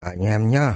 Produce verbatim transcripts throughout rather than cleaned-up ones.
Anh em nhá.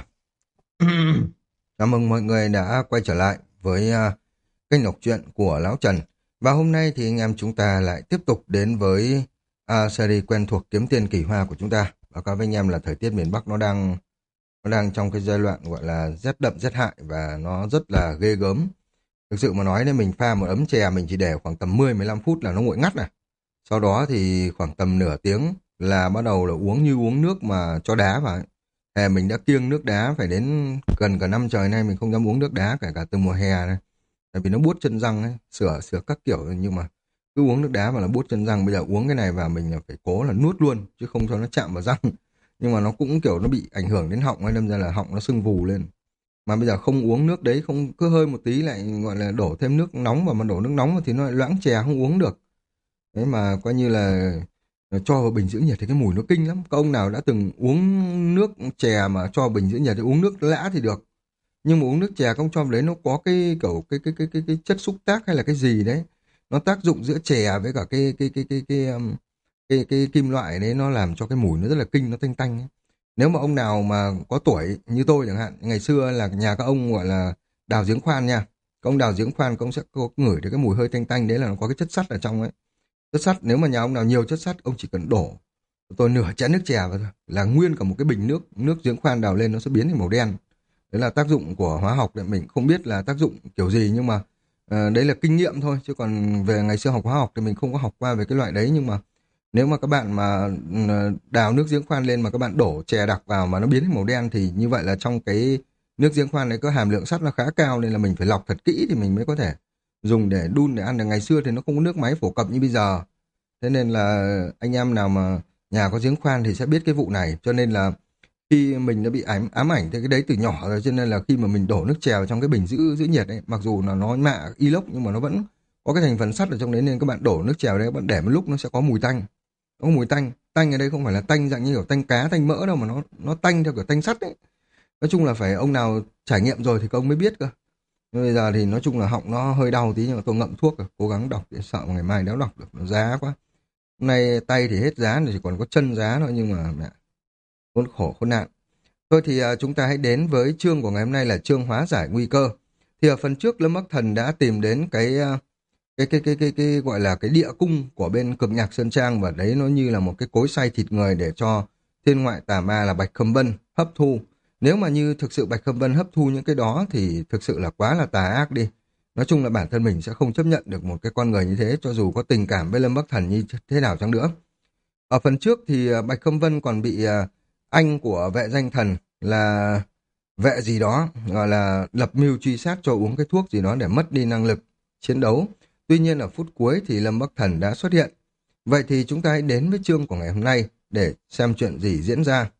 Chào mừng mọi người đã quay trở lại với à, kênh đọc truyện của Lão Trần. Và hôm nay thì anh em chúng ta lại tiếp tục đến với à, series quen thuộc Kiếm Tiền Kỳ Hoa của chúng ta. Báo cáo với anh em là thời tiết miền Bắc nó đang nó đang trong cái giai đoạn gọi là rét đậm rét hại và nó rất là ghê gớm. Thực sự mà nói nên mình pha một ấm chè mình chỉ để khoảng tầm mười mười lăm phút là nó nguội ngắt này. Sau đó thì khoảng tầm nửa tiếng là bắt đầu là uống như uống nước mà cho đá vào ấy. Hè mình đã kiêng nước đá phải đến gần cả năm trời nay mình không dám uống nước đá kể cả từ mùa hè này. Tại vì nó buốt chân răng ấy, sửa sửa các kiểu nhưng mà cứ uống nước đá mà nó buốt chân răng, bây giờ uống cái này vào mình là phải cố là nuốt luôn chứ không cho nó chạm vào răng. Nhưng mà nó cũng kiểu nó bị ảnh hưởng đến họng ấy, đâm ra là họng nó sưng vù lên. Mà bây giờ không uống nước đấy, không cứ hơi một tí lại gọi là đổ thêm nước nóng vào, mà đổ nước nóng vào thì nó lại loãng chè không uống được. Đấy mà coi như là cho vào bình giữ nhiệt thì cái mùi nó kinh lắm. Các ông nào đã từng uống nước chè mà cho bình giữ nhiệt thì uống nước lã thì được. Nhưng mà uống nước chè các ông cho vào đấy nó có cái kiểu cái cái cái cái, cái chất xúc tác hay là cái gì đấy. Nó tác dụng giữa chè với cả cái cái cái cái cái um, cái, cái, cái kim loại đấy, nó làm cho cái mùi nó rất là kinh, nó tanh tanh ấy. Nếu mà ông nào mà có tuổi như tôi chẳng hạn, ngày xưa là nhà các ông gọi là đào giếng khoan nha. Các ông đào giếng khoan các ông sẽ có ngửi được cái mùi hơi tanh tanh đấy, là nó có cái chất sắt ở trong ấy. Chất sắt, nếu mà nhà ông nào nhiều chất sắt, ông chỉ cần đổ tôi nửa chén nước chè vào thôi là nguyên cả một cái bình nước nước giếng khoan đào lên nó sẽ biến thành màu đen. Đấy là tác dụng của hóa học đấy, mình không biết là tác dụng kiểu gì nhưng mà ờ, đấy là kinh nghiệm thôi, chứ còn về ngày xưa học hóa học thì mình không có học qua về cái loại đấy. Nhưng mà nếu mà các bạn mà ừ, đào nước giếng khoan lên mà các bạn đổ chè đặc vào mà nó biến thành màu đen thì như vậy là trong cái nước giếng khoan đấy có hàm lượng sắt nó khá cao, nên là mình phải lọc thật kỹ thì mình mới có thể dùng để đun để ăn được. Ngày xưa thì nó không có nước máy phổ cập như bây giờ, thế nên là anh em nào mà nhà có giếng khoan thì sẽ biết cái vụ này. Cho nên là khi mình đã bị ám, ám ảnh tới cái đấy từ nhỏ rồi, cho nên là khi mà mình đổ nước chè vào trong cái bình giữ giữ nhiệt ấy, mặc dù là nó mạ inox nhưng mà nó vẫn có cái thành phần sắt ở trong đấy, nên các bạn đổ nước chè vào đấy, các bạn để một lúc nó sẽ có mùi tanh. Nó có mùi tanh. Tanh ở đây không phải là tanh dạng như kiểu tanh cá tanh mỡ đâu, mà nó nó tanh theo kiểu tanh sắt ấy. Nói chung là phải ông nào trải nghiệm rồi thì các ông mới biết cơ. Nhưng bây giờ thì nói chung là họng nó hơi đau tí, nhưng mà tôi ngậm thuốc rồi, cố gắng đọc để sợ ngày mai đéo đọc được, nó giá quá. Hôm nay tay thì hết giá rồi, chỉ còn có chân giá thôi, nhưng mà mẹ, khốn khổ khốn nạn. Thôi thì à, chúng ta hãy đến với chương của ngày hôm nay là chương hóa giải nguy cơ. Thì ở phần trước Lâm Bắc Thần đã tìm đến cái à, cái cái cái cái cái gọi là cái địa cung của bên Cực Nhạc Sơn Trang, và đấy nó như là một cái cối xay thịt người để cho thiên ngoại tà ma là Bạch Khâm Vân hấp thu. Nếu mà như thực sự Bạch Khâm Vân hấp thu những cái đó thì thực sự là quá là tà ác đi. Nói chung là bản thân mình sẽ không chấp nhận được một cái con người như thế, cho dù có tình cảm với Lâm Bắc Thần như thế nào chăng nữa. Ở phần trước thì à, Bạch Khâm Vân còn bị à, anh của vệ danh thần là vệ gì đó gọi là lập mưu truy sát cho uống cái thuốc gì đó để mất đi năng lực chiến đấu. Tuy nhiên ở phút cuối thì Lâm Bắc Thần đã xuất hiện. Vậy thì chúng ta hãy đến với chương của ngày hôm nay để xem chuyện gì diễn ra.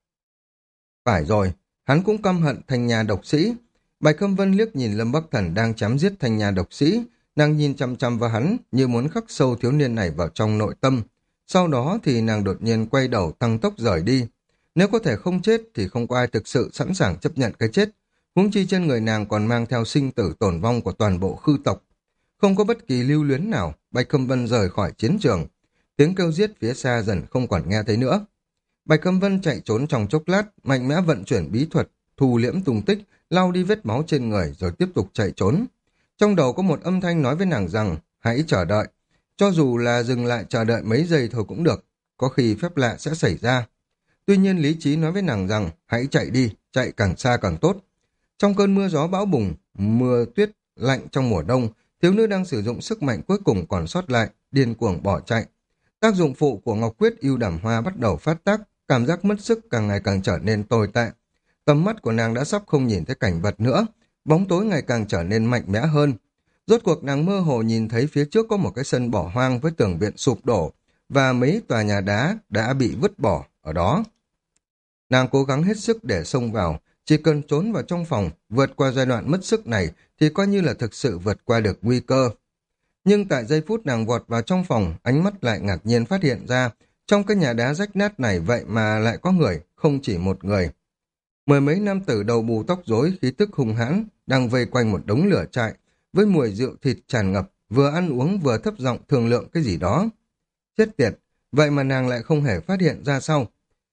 Phải rồi, hắn cũng căm hận thanh nhà độc sĩ. Bạch Khâm Vân liếc nhìn Lâm Bắc Thần đang chém giết thanh nhà độc sĩ, nàng nhìn chăm chăm vào hắn như muốn khắc sâu thiếu niên này vào trong nội tâm. Sau đó thì nàng đột nhiên quay đầu tăng tốc rời đi. Nếu có thể không chết thì không có ai thực sự sẵn sàng chấp nhận cái chết. Huống chi trên người nàng còn mang theo sinh tử tổn vong của toàn bộ khư tộc. Không có bất kỳ lưu luyến nào, Bạch Khâm Vân rời khỏi chiến trường. Tiếng kêu giết phía xa dần không còn nghe thấy nữa. Bạch Khâm Vân chạy trốn trong chốc lát, mạnh mẽ vận chuyển bí thuật, thu liễm tung tích, lau đi vết máu trên người rồi tiếp tục chạy trốn. Trong đầu có một âm thanh nói với nàng rằng, hãy chờ đợi. Cho dù là dừng lại chờ đợi mấy giây thôi cũng được, có khi phép lạ sẽ xảy ra. Tuy nhiên lý trí nói với nàng rằng, hãy chạy đi, chạy càng xa càng tốt. Trong cơn mưa gió bão bùng, mưa tuyết lạnh trong mùa đông, thiếu nữ đang sử dụng sức mạnh cuối cùng còn sót lại, điên cuồng bỏ chạy. Tác dụng phụ của Ngọc Quyết ưu đảm hoa bắt đầu phát tác, cảm giác mất sức càng ngày càng trở nên tồi tệ. Tầm mắt của nàng đã sắp không nhìn thấy cảnh vật nữa, bóng tối ngày càng trở nên mạnh mẽ hơn. Rốt cuộc nàng mơ hồ nhìn thấy phía trước có một cái sân bỏ hoang với tường viện sụp đổ, và mấy tòa nhà đá đã bị vứt bỏ ở đó. Nàng cố gắng hết sức để xông vào, chỉ cần trốn vào trong phòng, vượt qua giai đoạn mất sức này thì coi như là thực sự vượt qua được nguy cơ. Nhưng tại giây phút nàng vọt vào trong phòng, ánh mắt lại ngạc nhiên phát hiện ra, trong cái nhà đá rách nát này vậy mà lại có người, không chỉ một người. Mười mấy nam tử đầu bù tóc rối, khí tức hung hãn, đang vây quanh một đống lửa trại, với mùi rượu thịt tràn ngập, vừa ăn uống vừa thấp giọng thương lượng cái gì đó. Chết tiệt, vậy mà nàng lại không hề phát hiện ra sau.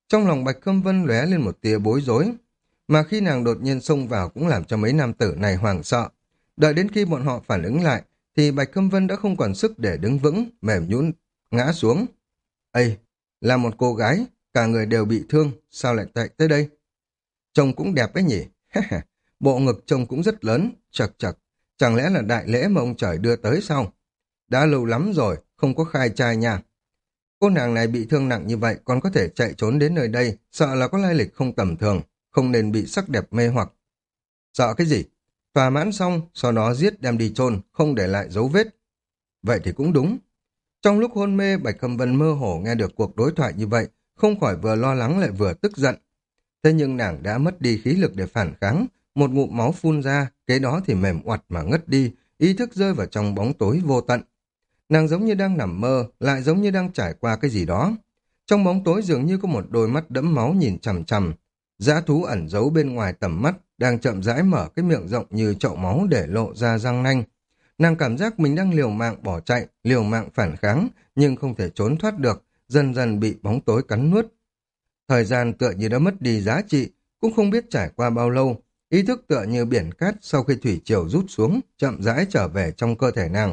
Trong lòng Bạch Khâm Vân lóe lên một tia bối rối, mà khi nàng đột nhiên xông vào cũng làm cho mấy nam tử này hoảng sợ. Đợi đến khi bọn họ phản ứng lại, thì Bạch Khâm Vân đã không còn sức để đứng vững, mềm nhũn ngã xuống. Ây, là một cô gái, cả người đều bị thương, sao lại chạy tới đây? Trông cũng đẹp ấy nhỉ? Bộ ngực trông cũng rất lớn, chật chật, chẳng lẽ là đại lễ mà ông trời đưa tới sao? Đã lâu lắm rồi, không có khai trai nha. Cô nàng này bị thương nặng như vậy còn có thể chạy trốn đến nơi đây, sợ là có lai lịch không tầm thường, không nên bị sắc đẹp mê hoặc. Sợ cái gì? Thỏa mãn xong, sau đó giết đem đi chôn, không để lại dấu vết. Vậy thì cũng đúng. Trong lúc hôn mê, Bạch Khâm Vân mơ hồ nghe được cuộc đối thoại như vậy, không khỏi vừa lo lắng lại vừa tức giận. Thế nhưng nàng đã mất đi khí lực để phản kháng, một ngụm máu phun ra, kế đó thì mềm oặt mà ngất đi, ý thức rơi vào trong bóng tối vô tận. Nàng giống như đang nằm mơ, lại giống như đang trải qua cái gì đó. Trong bóng tối dường như có một đôi mắt đẫm máu nhìn chằm chằm. Dã thú ẩn giấu bên ngoài tầm mắt, đang chậm rãi mở cái miệng rộng như chậu máu để lộ ra răng nanh. Nàng cảm giác mình đang liều mạng bỏ chạy, liều mạng phản kháng, nhưng không thể trốn thoát được, dần dần bị bóng tối cắn nuốt. Thời gian tựa như đã mất đi giá trị, cũng không biết trải qua bao lâu, ý thức tựa như biển cát sau khi thủy triều rút xuống, chậm rãi trở về trong cơ thể nàng.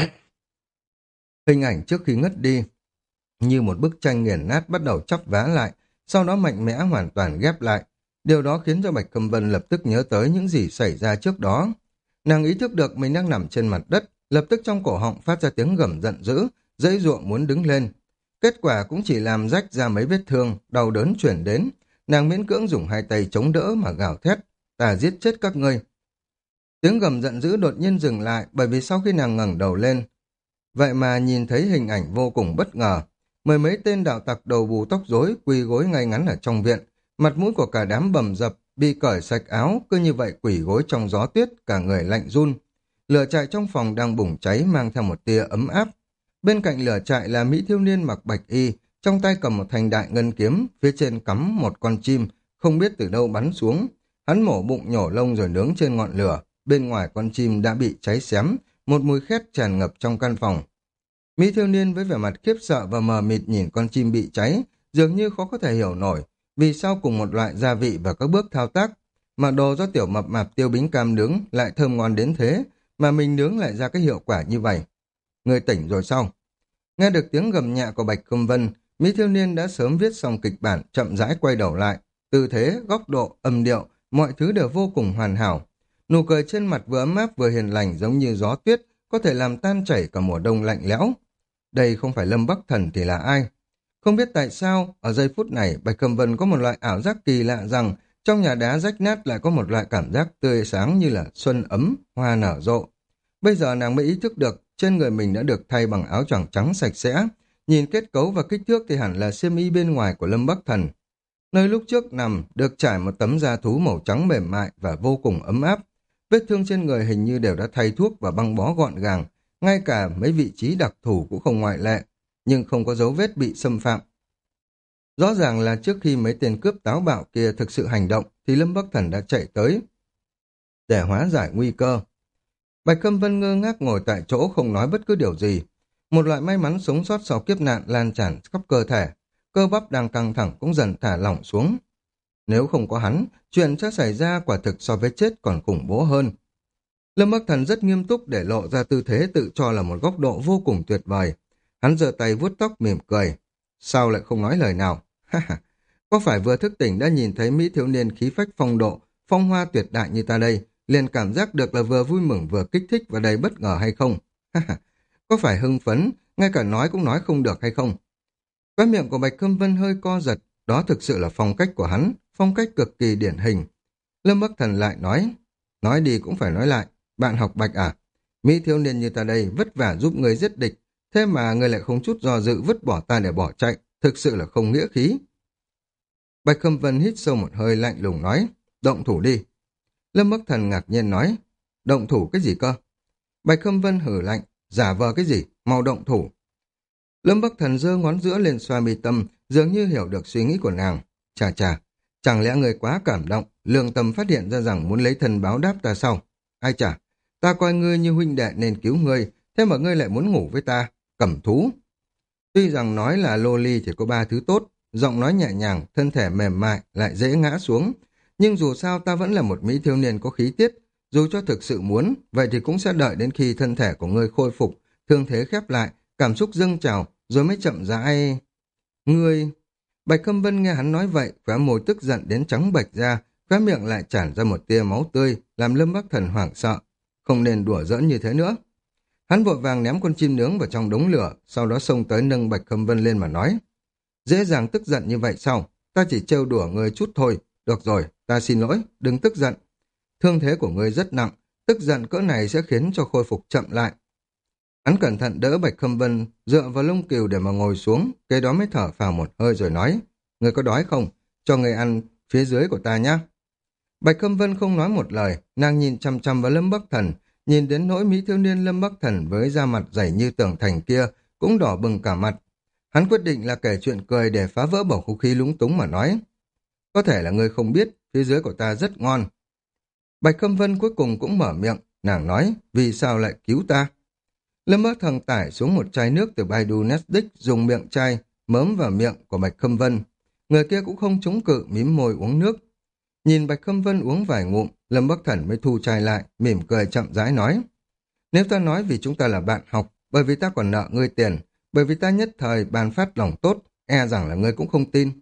Hình ảnh trước khi ngất đi, như một bức tranh nghiền nát bắt đầu chắp vá lại, sau đó mạnh mẽ hoàn toàn ghép lại. Điều đó khiến cho Bạch Cẩm Vân lập tức nhớ tới những gì xảy ra trước đó. Nàng ý thức được mình đang nằm trên mặt đất, lập tức trong cổ họng phát ra tiếng gầm giận dữ, dãy ruộng muốn đứng lên. Kết quả cũng chỉ làm rách ra mấy vết thương, đau đớn chuyển đến. Nàng miễn cưỡng dùng hai tay chống đỡ mà gào thét, ta giết chết các ngươi. Tiếng gầm giận dữ đột nhiên dừng lại bởi vì sau khi nàng ngẩng đầu lên, vậy mà nhìn thấy hình ảnh vô cùng bất ngờ. Mười mấy tên đạo tặc đầu bù tóc rối quỳ gối ngay ngắn ở trong viện, mặt mũi của cả đám bầm dập, bị cởi sạch áo, cứ như vậy quỳ gối trong gió tuyết, cả người lạnh run. Lửa trại trong phòng đang bùng cháy mang theo một tia ấm áp. Bên cạnh lửa trại là mỹ thiếu niên mặc bạch y, trong tay cầm một thanh đại ngân kiếm, phía trên cắm một con chim, không biết từ đâu bắn xuống. Hắn mổ bụng nhổ lông rồi nướng trên ngọn lửa, bên ngoài con chim đã bị cháy xém, một mùi khét tràn ngập trong căn phòng. Mỹ thiếu niên với vẻ mặt khiếp sợ và mờ mịt nhìn con chim bị cháy, dường như khó có thể hiểu nổi vì sao cùng một loại gia vị và các bước thao tác mà đồ do tiểu mập mạp tiêu bính cam nướng lại thơm ngon đến thế, mà mình nướng lại ra cái hiệu quả như vậy. Người tỉnh rồi sao? Nghe được tiếng gầm nhẹ của Bạch Cẩm Vân, Mỹ thiếu niên đã sớm viết xong kịch bản, chậm rãi quay đầu lại, tư thế, góc độ, âm điệu, mọi thứ đều vô cùng hoàn hảo. Nụ cười trên mặt vừa ấm áp vừa hiền lành giống như gió tuyết, có thể làm tan chảy cả mùa đông lạnh lẽo. Đây không phải Lâm Bắc Thần thì là ai? Không biết tại sao, ở giây phút này, Bạch Cẩm Vân có một loại ảo giác kỳ lạ rằng trong nhà đá rách nát lại có một loại cảm giác tươi sáng như là xuân ấm, hoa nở rộ. Bây giờ nàng mới ý thức được trên người mình đã được thay bằng áo choàng trắng sạch sẽ. Nhìn kết cấu và kích thước thì hẳn là xiêm y bên ngoài của Lâm Bắc Thần. Nơi lúc trước nằm được trải một tấm da thú màu trắng mềm mại và vô cùng ấm áp. Vết thương trên người hình như đều đã thay thuốc và băng bó gọn gàng, ngay cả mấy vị trí đặc thù cũng không ngoại lệ, nhưng không có dấu vết bị xâm phạm. Rõ ràng là trước khi mấy tên cướp táo bạo kia thực sự hành động thì Lâm Bắc Thần đã chạy tới để hóa giải nguy cơ. Bạch Cẩm Vân ngơ ngác ngồi tại chỗ không nói bất cứ điều gì. Một loại may mắn sống sót sau kiếp nạn lan tràn khắp cơ thể, cơ bắp đang căng thẳng cũng dần thả lỏng xuống. Nếu không có hắn, chuyện sẽ xảy ra quả thực so với chết còn khủng bố hơn. Lâm Bắc Thần rất nghiêm túc để lộ ra tư thế tự cho là một góc độ vô cùng tuyệt vời. Hắn giơ tay vuốt tóc mỉm cười. Sao lại không nói lời nào? Có phải vừa thức tỉnh đã nhìn thấy Mỹ thiếu niên khí phách phong độ, phong hoa tuyệt đại như ta đây, liền cảm giác được là vừa vui mừng vừa kích thích và đầy bất ngờ hay không? Có phải hưng phấn, ngay cả nói cũng nói không được hay không? Cái miệng của Bạch Cẩm Vân hơi co giật, đó thực sự là phong cách của hắn, phong cách cực kỳ điển hình. Lâm Bắc Thần lại nói, nói đi cũng phải nói lại, bạn học Bạch à? Mỹ thiếu niên như ta đây vất vả giúp người giết địch, thế mà người lại không chút do dự vứt bỏ ta để bỏ chạy, thực sự là không nghĩa khí. Bạch Cẩm Vân hít sâu một hơi lạnh lùng nói, động thủ đi. Lâm Bắc Thần ngạc nhiên nói, động thủ cái gì cơ? Bạch Cẩm Vân hử lạnh, giả vờ cái gì, mau động thủ. Lâm Bắc Thần giơ ngón giữa lên xoa mi tâm, dường như hiểu được suy nghĩ của nàng. Chà chà, chẳng lẽ người quá cảm động, lương tâm phát hiện ra rằng muốn lấy thân báo đáp ta sao? Ai chà, ta coi ngươi như huynh đệ nên cứu ngươi, thế mà ngươi lại muốn ngủ với ta, cẩm thú. Tuy rằng nói là lô ly chỉ có ba thứ tốt, giọng nói nhẹ nhàng, thân thể mềm mại, lại dễ ngã xuống. Nhưng dù sao ta vẫn là một mỹ thiếu niên có khí tiết, dù cho thực sự muốn, vậy thì cũng sẽ đợi đến khi thân thể của ngươi khôi phục, thương thế khép lại, cảm xúc dâng trào, rồi mới chậm rãi. Ngươi... Bạch Khâm Vân nghe hắn nói vậy, khóe môi tức giận đến trắng bệch ra, khóe miệng lại tràn ra một tia máu tươi, làm Lâm Bắc Thần hoảng sợ. Không nên đùa giỡn như thế nữa. Hắn vội vàng ném con chim nướng vào trong đống lửa, sau đó xông tới nâng Bạch Khâm Vân lên mà nói. Dễ dàng tức giận như vậy sao? Ta chỉ trêu đùa ngươi chút thôi. Được rồi, ta xin lỗi, đừng tức giận. Thương thế của ngươi rất nặng, tức giận cỡ này sẽ khiến cho khôi phục chậm lại. Hắn cẩn thận đỡ Bạch Khâm Vân, dựa vào lông cừu để mà ngồi xuống, kế đó mới thở phào một hơi rồi nói. Ngươi có đói không? Cho ngươi ăn phía dưới của ta nhé. Bạch Khâm Vân không nói một lời, nàng nhìn chăm chăm vào Lâm Bắc Thần, nhìn đến nỗi mỹ thiếu niên Lâm Bắc Thần với da mặt dày như tường thành kia, cũng đỏ bừng cả mặt. Hắn quyết định là kể chuyện cười để phá vỡ bầu không khí lúng túng mà nói. Có thể là ngươi không biết, phía dưới của ta rất ngon. Bạch Khâm Vân cuối cùng cũng mở miệng, nàng nói, vì sao lại cứu ta? Lâm Bắc Thần tải xuống một chai nước từ Baidu Netflix, dùng miệng chai, mớm vào miệng của Bạch Khâm Vân. Người kia cũng không chống cự, mím môi uống nước. Nhìn Bạch Khâm Vân uống vài ngụm, Lâm Bắc Thần mới thu chai lại, mỉm cười chậm rãi nói. Nếu ta nói vì chúng ta là bạn học, bởi vì ta còn nợ ngươi tiền, bởi vì ta nhất thời ban phát lòng tốt, e rằng là ngươi cũng không tin.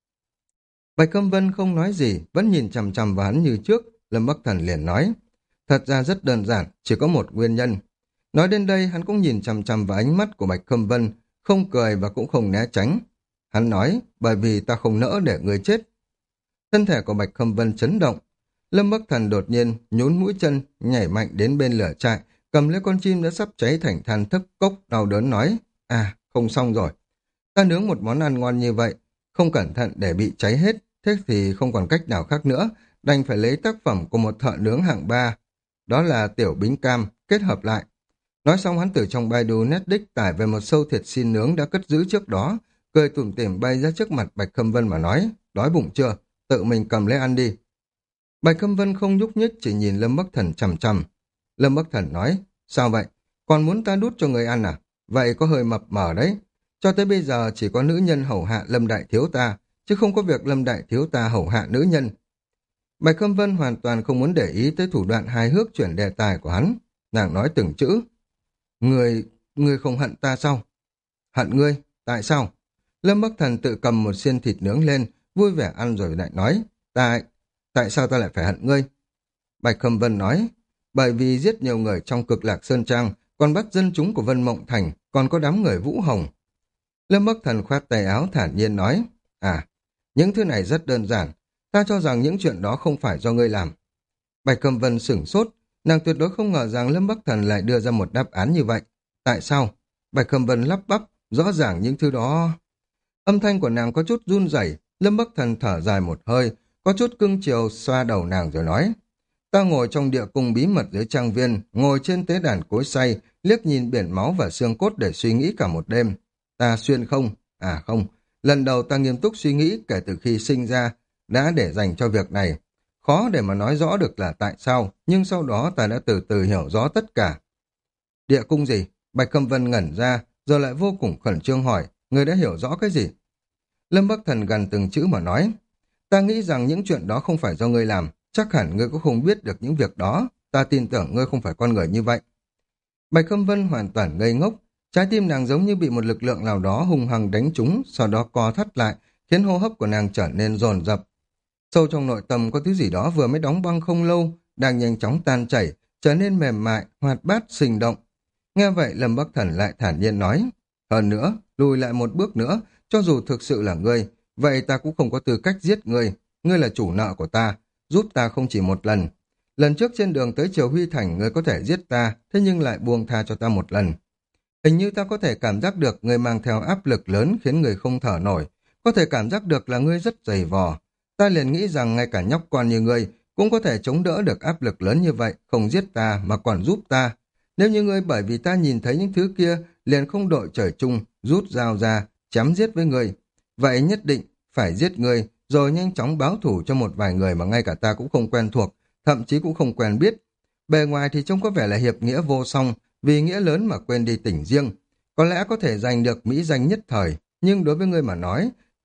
Bạch Khâm Vân không nói gì, vẫn nhìn chằm chằm vào hắn như trước. Lâm Bắc Thần liền nói, thật ra rất đơn giản, chỉ có một nguyên nhân. Nói đến đây, hắn cũng nhìn chằm chằm vào ánh mắt của Bạch Khâm Vân, không cười và cũng không né tránh. Hắn nói, bởi vì ta không nỡ để ngươi chết. Thân thể của Bạch Khâm Vân chấn động. Lâm Bắc Thần đột nhiên nhún mũi chân, nhảy mạnh đến bên lửa trại, cầm lấy con chim đã sắp cháy thành than thức cốc, đau đớn nói, à, không xong rồi. Ta nướng một món ăn ngon như vậy, không cẩn thận để bị cháy hết, thế thì không còn cách nào khác nữa, đành phải lấy tác phẩm của một thợ nướng hạng ba, đó là tiểu bính cam, kết hợp lại. Nói xong hắn từ trong Baidu Netflix tải về một sâu thịt xin nướng đã cất giữ trước đó, cười tủm tỉm bay ra trước mặt Bạch Khâm Vân mà nói, đói bụng chưa, tự mình cầm lấy ăn đi. Bạch Khâm Vân không nhúc nhích, chỉ nhìn Lâm Bắc Thần chằm chằm. Lâm Bắc Thần nói, sao vậy, còn muốn ta đút cho người ăn à, vậy có hơi mập mờ đấy. Cho tới bây giờ chỉ có nữ nhân hầu hạ Lâm Đại Thiếu ta, chứ không có việc Lâm Đại Thiếu ta hầu hạ nữ nhân. Bạch Khâm Vân hoàn toàn không muốn để ý tới thủ đoạn hài hước chuyển đề tài của hắn. Nàng nói từng chữ. Người, người không hận ta sao? Hận ngươi, tại sao? Lâm Bắc Thần tự cầm một xiên thịt nướng lên, vui vẻ ăn rồi lại nói. Tại, tại sao ta lại phải hận ngươi? Bạch Khâm Vân nói. Bởi vì giết nhiều người trong Cực Lạc Sơn Trang, còn bắt dân chúng của Vân Mộng Thành, còn có đám người Vũ Hồng. Lâm Bắc Thần khoát tay áo thản nhiên nói. À, những thứ này rất đơn giản. Ta cho rằng những chuyện đó không phải do ngươi làm. Bạch Khâm Vân sửng sốt, nàng tuyệt đối không ngờ rằng Lâm Bắc Thần lại đưa ra một đáp án như vậy. Tại sao? Bạch Khâm Vân lắp bắp, rõ ràng những thứ đó... Âm thanh của nàng có chút run rẩy. Lâm Bắc Thần thở dài một hơi, có chút cưng chiều xoa đầu nàng rồi nói. Ta ngồi trong địa cung bí mật dưới trang viên, ngồi trên tế đàn cối xay, liếc nhìn biển máu và xương cốt để suy nghĩ cả một đêm. Ta xuyên không? À không, lần đầu ta nghiêm túc suy nghĩ kể từ khi sinh ra, đã để dành cho việc này. Khó để mà nói rõ được là tại sao, nhưng sau đó ta đã từ từ hiểu rõ tất cả. Địa cung gì? Bạch Khâm Vân ngẩn ra, rồi lại vô cùng khẩn trương hỏi, người đã hiểu rõ cái gì? Lâm Bắc Thần gần từng chữ mà nói, ta nghĩ rằng những chuyện đó không phải do ngươi làm, chắc hẳn ngươi cũng không biết được những việc đó, ta tin tưởng ngươi không phải con người như vậy. Bạch Khâm Vân hoàn toàn ngây ngốc, trái tim nàng giống như bị một lực lượng nào đó hung hăng đánh trúng, sau đó co thắt lại, khiến hô hấp của nàng trở nên dồn dập. Sâu trong nội tâm có thứ gì đó vừa mới đóng băng không lâu, đang nhanh chóng tan chảy, trở nên mềm mại, hoạt bát, sinh động. Nghe vậy Lâm Bắc Thần lại thản nhiên nói, hơn nữa, lùi lại một bước nữa, cho dù thực sự là ngươi, vậy ta cũng không có tư cách giết ngươi, ngươi là chủ nợ của ta, giúp ta không chỉ một lần. Lần trước trên đường tới Triều Huy Thành ngươi có thể giết ta, thế nhưng lại buông tha cho ta một lần. Hình như ta có thể cảm giác được ngươi mang theo áp lực lớn khiến người không thở nổi, có thể cảm giác được là ngươi rất dày vò. Ta liền nghĩ rằng ngay cả nhóc con như ngươi cũng có thể chống đỡ được áp lực lớn như vậy, không giết ta mà còn giúp ta. Nếu như ngươi bởi vì ta nhìn thấy những thứ kia liền không đội trời chung, rút dao ra, chém giết với ngươi, vậy nhất định phải giết ngươi rồi nhanh chóng báo thù cho một vài người mà ngay cả ta cũng không quen thuộc, thậm chí cũng không quen biết. Bề ngoài thì trông có vẻ là hiệp nghĩa vô song, vì nghĩa lớn mà quên đi tình riêng. Có lẽ có thể giành được mỹ danh nhất thời, nhưng đối với ngươi mà nói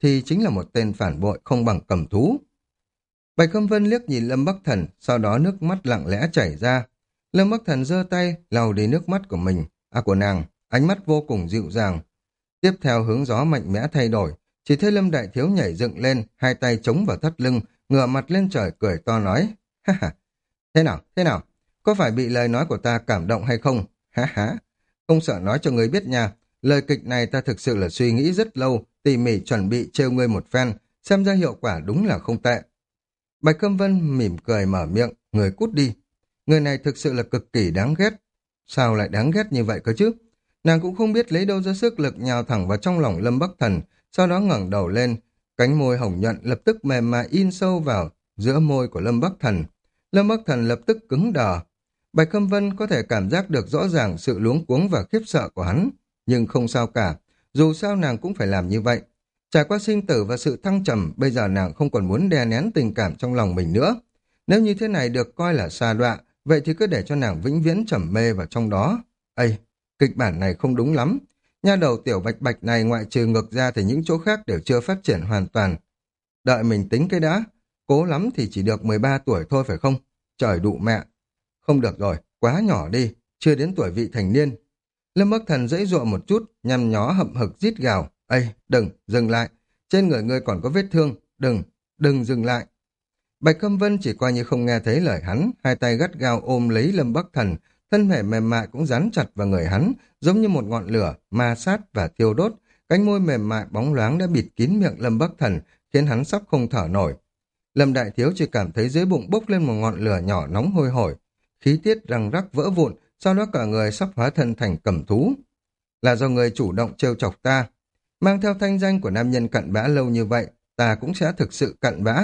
thì chính là một tên phản bội không bằng cầm thú. Bạch Khâm Vân liếc nhìn Lâm Bắc Thần, sau đó nước mắt lặng lẽ chảy ra. Lâm Bắc Thần giơ tay, lau đi nước mắt của mình, à của nàng, ánh mắt vô cùng dịu dàng. Tiếp theo hướng gió mạnh mẽ thay đổi, chỉ thấy Lâm Đại Thiếu nhảy dựng lên, hai tay chống vào thắt lưng, ngửa mặt lên trời cười to nói, ha ha, thế nào, thế nào, có phải bị lời nói của ta cảm động hay không? Ha ha, không sợ nói cho ngươi biết nha, lời kịch này ta thực sự là suy nghĩ rất lâu, tỉ mỉ chuẩn bị trêu ngươi một phen, xem ra hiệu quả đúng là không tệ. Bạch Câm Vân mỉm cười mở miệng, người cút đi. Người này thực sự là cực kỳ đáng ghét. Sao lại đáng ghét như vậy cơ chứ? Nàng cũng không biết lấy đâu ra sức lực nhào thẳng vào trong lòng Lâm Bắc Thần, sau đó ngẩng đầu lên, cánh môi hồng nhuận lập tức mềm mại in sâu vào giữa môi của Lâm Bắc Thần. Lâm Bắc Thần lập tức cứng đờ. Bạch Câm Vân có thể cảm giác được rõ ràng sự luống cuống và khiếp sợ của hắn, nhưng không sao cả, dù sao nàng cũng phải làm như vậy. Trải qua sinh tử và sự thăng trầm, bây giờ nàng không còn muốn đè nén tình cảm trong lòng mình nữa. Nếu như thế này được coi là sa đọa, vậy thì cứ để cho nàng vĩnh viễn trầm mê vào trong đó. Ây, kịch bản này không đúng lắm. Nha đầu tiểu bạch bạch này ngoại trừ ngược ra thì những chỗ khác đều chưa phát triển hoàn toàn. Đợi mình tính cái đã, cố lắm thì chỉ được mười ba tuổi thôi phải không? Trời đụ mẹ. Không được rồi, quá nhỏ đi, chưa đến tuổi vị thành niên. Lâm Bắc Thần dãy dụa một chút, nhằm nhó hậm hực rít gào. Ây, đừng, dừng lại. Trên người ngươi còn có vết thương. Đừng, đừng dừng lại. Bạch Câm Vân chỉ coi như không nghe thấy lời hắn, hai tay gắt gao ôm lấy Lâm Bắc Thần, thân thể mềm mại cũng dán chặt vào người hắn, giống như một ngọn lửa, ma sát và thiêu đốt. Cánh môi mềm mại bóng loáng đã bịt kín miệng Lâm Bắc Thần, khiến hắn sắp không thở nổi. Lâm Đại Thiếu chỉ cảm thấy dưới bụng bốc lên một ngọn lửa nhỏ nóng hôi hổi, khí tiết răng rắc vỡ vụn, sau đó cả người sắp hóa thân thành cầm thú. Là do người chủ động trêu chọc ta. Mang theo thanh danh của nam nhân cặn bã lâu như vậy, ta cũng sẽ thực sự cặn bã.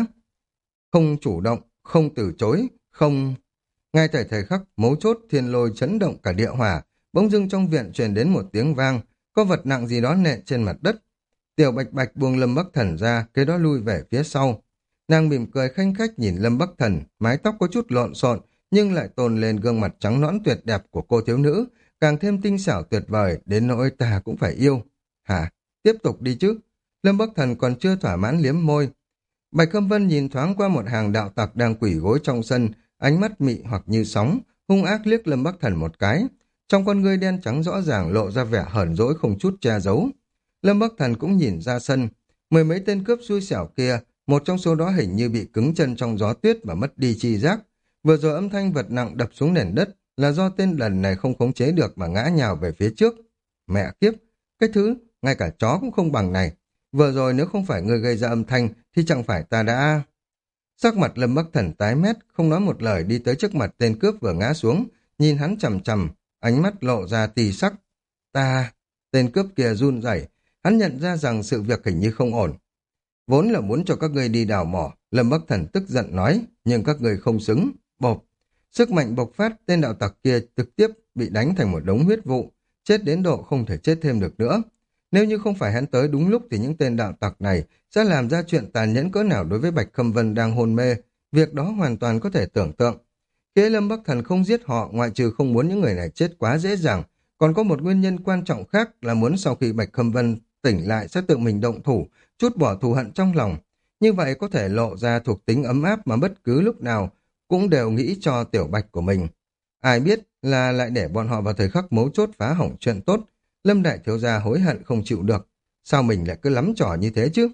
Không chủ động, không từ chối, không... Ngay tại thời khắc mấu chốt thiên lôi chấn động cả địa hỏa, bỗng dưng trong viện truyền đến một tiếng vang, có vật nặng gì đó nện trên mặt đất. Tiểu Bạch Bạch buông Lâm Bắc Thần ra, kế đó lui về phía sau. Nàng mỉm cười khanh khách nhìn Lâm Bắc Thần, mái tóc có chút lộn xộn, nhưng lại tôn lên gương mặt trắng nõn tuyệt đẹp của cô thiếu nữ, càng thêm tinh xảo tuyệt vời, đến nỗi ta cũng phải yêu. Hả? Tiếp tục đi chứ. Lâm Bắc Thần còn chưa thỏa mãn liếm môi. Bạch Câm Vân nhìn thoáng qua một hàng đạo tặc đang quỳ gối trong sân, ánh mắt mị hoặc như sóng, hung ác liếc Lâm Bắc Thần một cái. Trong con ngươi đen trắng rõ ràng lộ ra vẻ hờn dỗi không chút che giấu. Lâm Bắc Thần cũng nhìn ra sân, mười mấy tên cướp xui xẻo kia, một trong số đó hình như bị cứng chân trong gió tuyết mà mất đi chi giác. Vừa rồi âm thanh vật nặng đập xuống nền đất là do tên lần này không khống chế được mà ngã nhào về phía trước. Mẹ kiếp, cái thứ ngay cả chó cũng không bằng này. Vừa rồi nếu không phải người gây ra âm thanh thì chẳng phải ta đã... Sắc mặt Lâm Bắc Thần tái mét, không nói một lời đi tới trước mặt tên cướp vừa ngã xuống, nhìn hắn chằm chằm, ánh mắt lộ ra tì sắc. Ta... Tên cướp kia run rẩy, hắn nhận ra rằng sự việc hình như không ổn. Vốn là muốn cho các ngươi đi đào mỏ, Lâm Bắc Thần tức giận nói, nhưng các ngươi không xứng. Bộp. Sức mạnh bộc phát, tên đạo tặc kia trực tiếp bị đánh thành một đống huyết vụ, chết đến độ không thể chết thêm được nữa. Nếu như không phải hắn tới đúng lúc thì những tên đạo tặc này sẽ làm ra chuyện tàn nhẫn cỡ nào đối với Bạch Khâm Vân đang hôn mê, việc đó hoàn toàn có thể tưởng tượng. Khi Lâm Bắc Thần không giết họ, ngoại trừ không muốn những người này chết quá dễ dàng, còn có một nguyên nhân quan trọng khác là muốn sau khi Bạch Khâm Vân tỉnh lại sẽ tự mình động thủ, trút bỏ thù hận trong lòng. Như vậy có thể lộ ra thuộc tính ấm áp mà bất cứ lúc nào cũng đều nghĩ cho tiểu Bạch của mình. Ai biết là lại để bọn họ vào thời khắc mấu chốt phá hỏng chuyện tốt. Lâm Đại Thiếu gia hối hận không chịu được. Sao mình lại cứ lắm trò như thế chứ?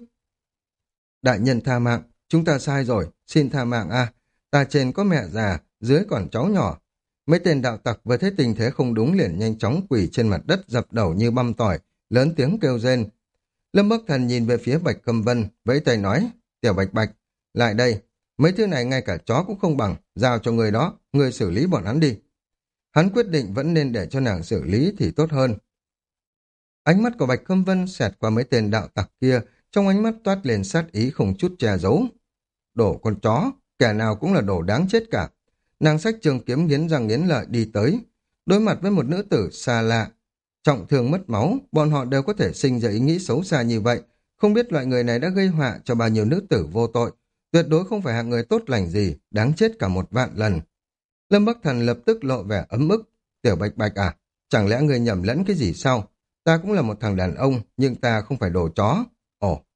Đại nhân tha mạng, chúng ta sai rồi, xin tha mạng a. Ta trên có mẹ già, dưới còn cháu nhỏ. Mấy tên đạo tặc vừa thấy tình thế không đúng liền nhanh chóng quỳ trên mặt đất dập đầu như băm tỏi, lớn tiếng kêu rên. Lâm Bắc Thần nhìn về phía Bạch Câm Vân, vẫy tay nói, tiểu Bạch Bạch, lại đây, mấy thứ này ngay cả chó cũng không bằng, giao cho người đó, người xử lý bọn hắn đi. Hắn quyết định vẫn nên để cho nàng xử lý thì tốt hơn. Ánh mắt của Bạch Câm Vân xẹt qua mấy tên đạo tặc kia, trong ánh mắt toát lên sát ý không chút che giấu. Đổ con chó, kẻ nào cũng là đồ đáng chết cả. Nàng xách trường kiếm nghiến răng nghiến lợi đi tới, đối mặt với một nữ tử xa lạ, trọng thương mất máu, bọn họ đều có thể sinh ra ý nghĩ xấu xa như vậy. Không biết loại người này đã gây họa cho bao nhiêu nữ tử vô tội, tuyệt đối không phải hạng người tốt lành gì, đáng chết cả một vạn lần. Lâm Bắc Thần lập tức lộ vẻ ấm ức. Tiểu Bạch Bạch à, chẳng lẽ người nhầm lẫn cái gì sao? Ta cũng là một thằng đàn ông, nhưng ta không phải đồ chó. Ồ,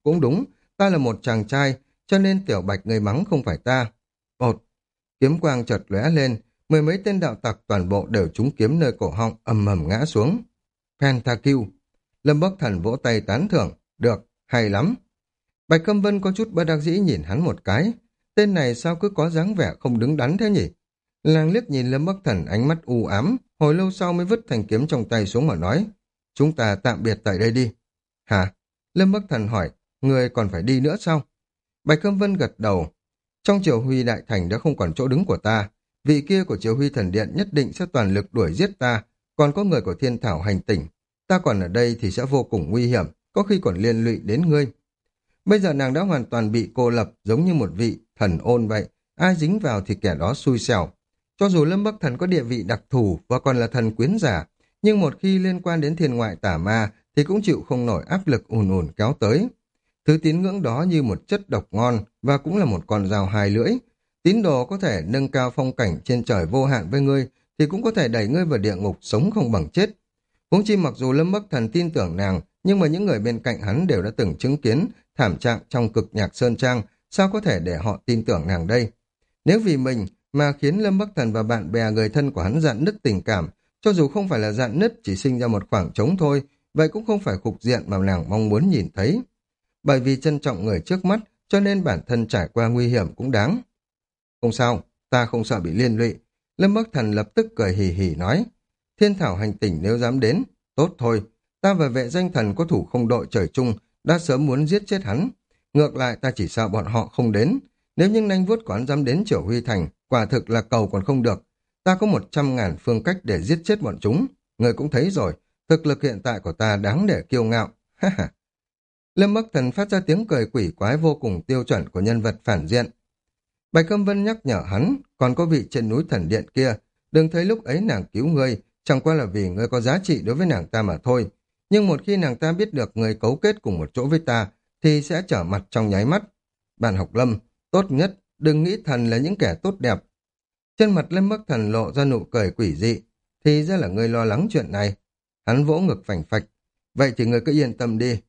cũng đúng, ta là một chàng trai, cho nên Tiểu Bạch người mắng không phải ta. Bột, kiếm quang chợt lóe lên, mười mấy tên đạo tặc toàn bộ đều trúng kiếm nơi cổ họng ầm ầm ngã xuống. Pentakill. Lâm Bắc Thần vỗ tay tán thưởng, được, hay lắm. Bạch Câm Vân có chút bất đắc dĩ nhìn hắn một cái, tên này sao cứ có dáng vẻ không đứng đắn thế nhỉ? Làng liếc nhìn Lâm Bắc Thần ánh mắt u ám, hồi lâu sau mới vứt thanh kiếm trong tay xuống mà nói, chúng ta tạm biệt tại đây đi. Hả? Lâm Bắc Thần hỏi, người còn phải đi nữa sao? Bạch Câm Vân gật đầu, trong triều huy đại thành đã không còn chỗ đứng của ta, vị kia của triều huy thần điện nhất định sẽ toàn lực đuổi giết ta, còn có người của thiên thảo hành tỉnh, ta còn ở đây thì sẽ vô cùng nguy hiểm, có khi còn liên lụy đến ngươi. Bây giờ nàng đã hoàn toàn bị cô lập giống như một vị thần ôn vậy, ai dính vào thì kẻ đó xui xẻo. Cho dù Lâm Bắc Thần có địa vị đặc thù và còn là thần quyến giả, nhưng một khi liên quan đến thiên ngoại tả ma thì cũng chịu không nổi áp lực ùn ùn kéo tới. Thứ tín ngưỡng đó như một chất độc ngon và cũng là một con dao hai lưỡi. Tín đồ có thể nâng cao phong cảnh trên trời vô hạn với ngươi thì cũng có thể đẩy ngươi vào địa ngục sống không bằng chết. Huống chi mặc dù Lâm Bắc Thần tin tưởng nàng, nhưng mà những người bên cạnh hắn đều đã từng chứng kiến thảm trạng trong cực nhạc sơn trang, sao có thể để họ tin tưởng nàng đây? Nếu vì mình mà khiến Lâm Bắc Thần và bạn bè người thân của hắn rạn nứt tình cảm, cho dù không phải là rạn nứt chỉ sinh ra một khoảng trống thôi, vậy cũng không phải cục diện mà nàng mong muốn nhìn thấy. Bởi vì trân trọng người trước mắt, cho nên bản thân trải qua nguy hiểm cũng đáng. Không sao, ta không sợ bị liên lụy. Lâm Bắc Thần lập tức cười hì hì nói, thiên thảo hành tỉnh nếu dám đến, tốt thôi, ta và vệ danh thần có thủ không đội trời chung, đã sớm muốn giết chết hắn. Ngược lại ta chỉ sợ bọn họ không đến, nếu những nanh vuốt của hắn dám đến Triều Huy Thành, quả thực là cầu còn không được. Ta có một trăm ngàn phương cách để giết chết bọn chúng, người cũng thấy rồi, thực lực hiện tại của ta đáng để kiêu ngạo. Ha ha. Lâm Bắc Thần phát ra tiếng cười quỷ quái vô cùng tiêu chuẩn của nhân vật phản diện. Bạch Câm Vân nhắc nhở hắn, còn có vị trên núi thần điện kia, đừng thấy lúc ấy nàng cứu ngươi, chẳng qua là vì ngươi có giá trị đối với nàng ta mà thôi. Nhưng một khi nàng ta biết được ngươi cấu kết cùng một chỗ với ta, thì sẽ trở mặt trong nháy mắt. Bạn học Lâm, tốt nhất, đừng nghĩ thần là những kẻ tốt đẹp. Trên mặt Lâm Bắc Thần lộ ra nụ cười quỷ dị, thì ra là ngươi lo lắng chuyện này. Hắn vỗ ngực phành phạch, vậy thì ngươi cứ yên tâm đi.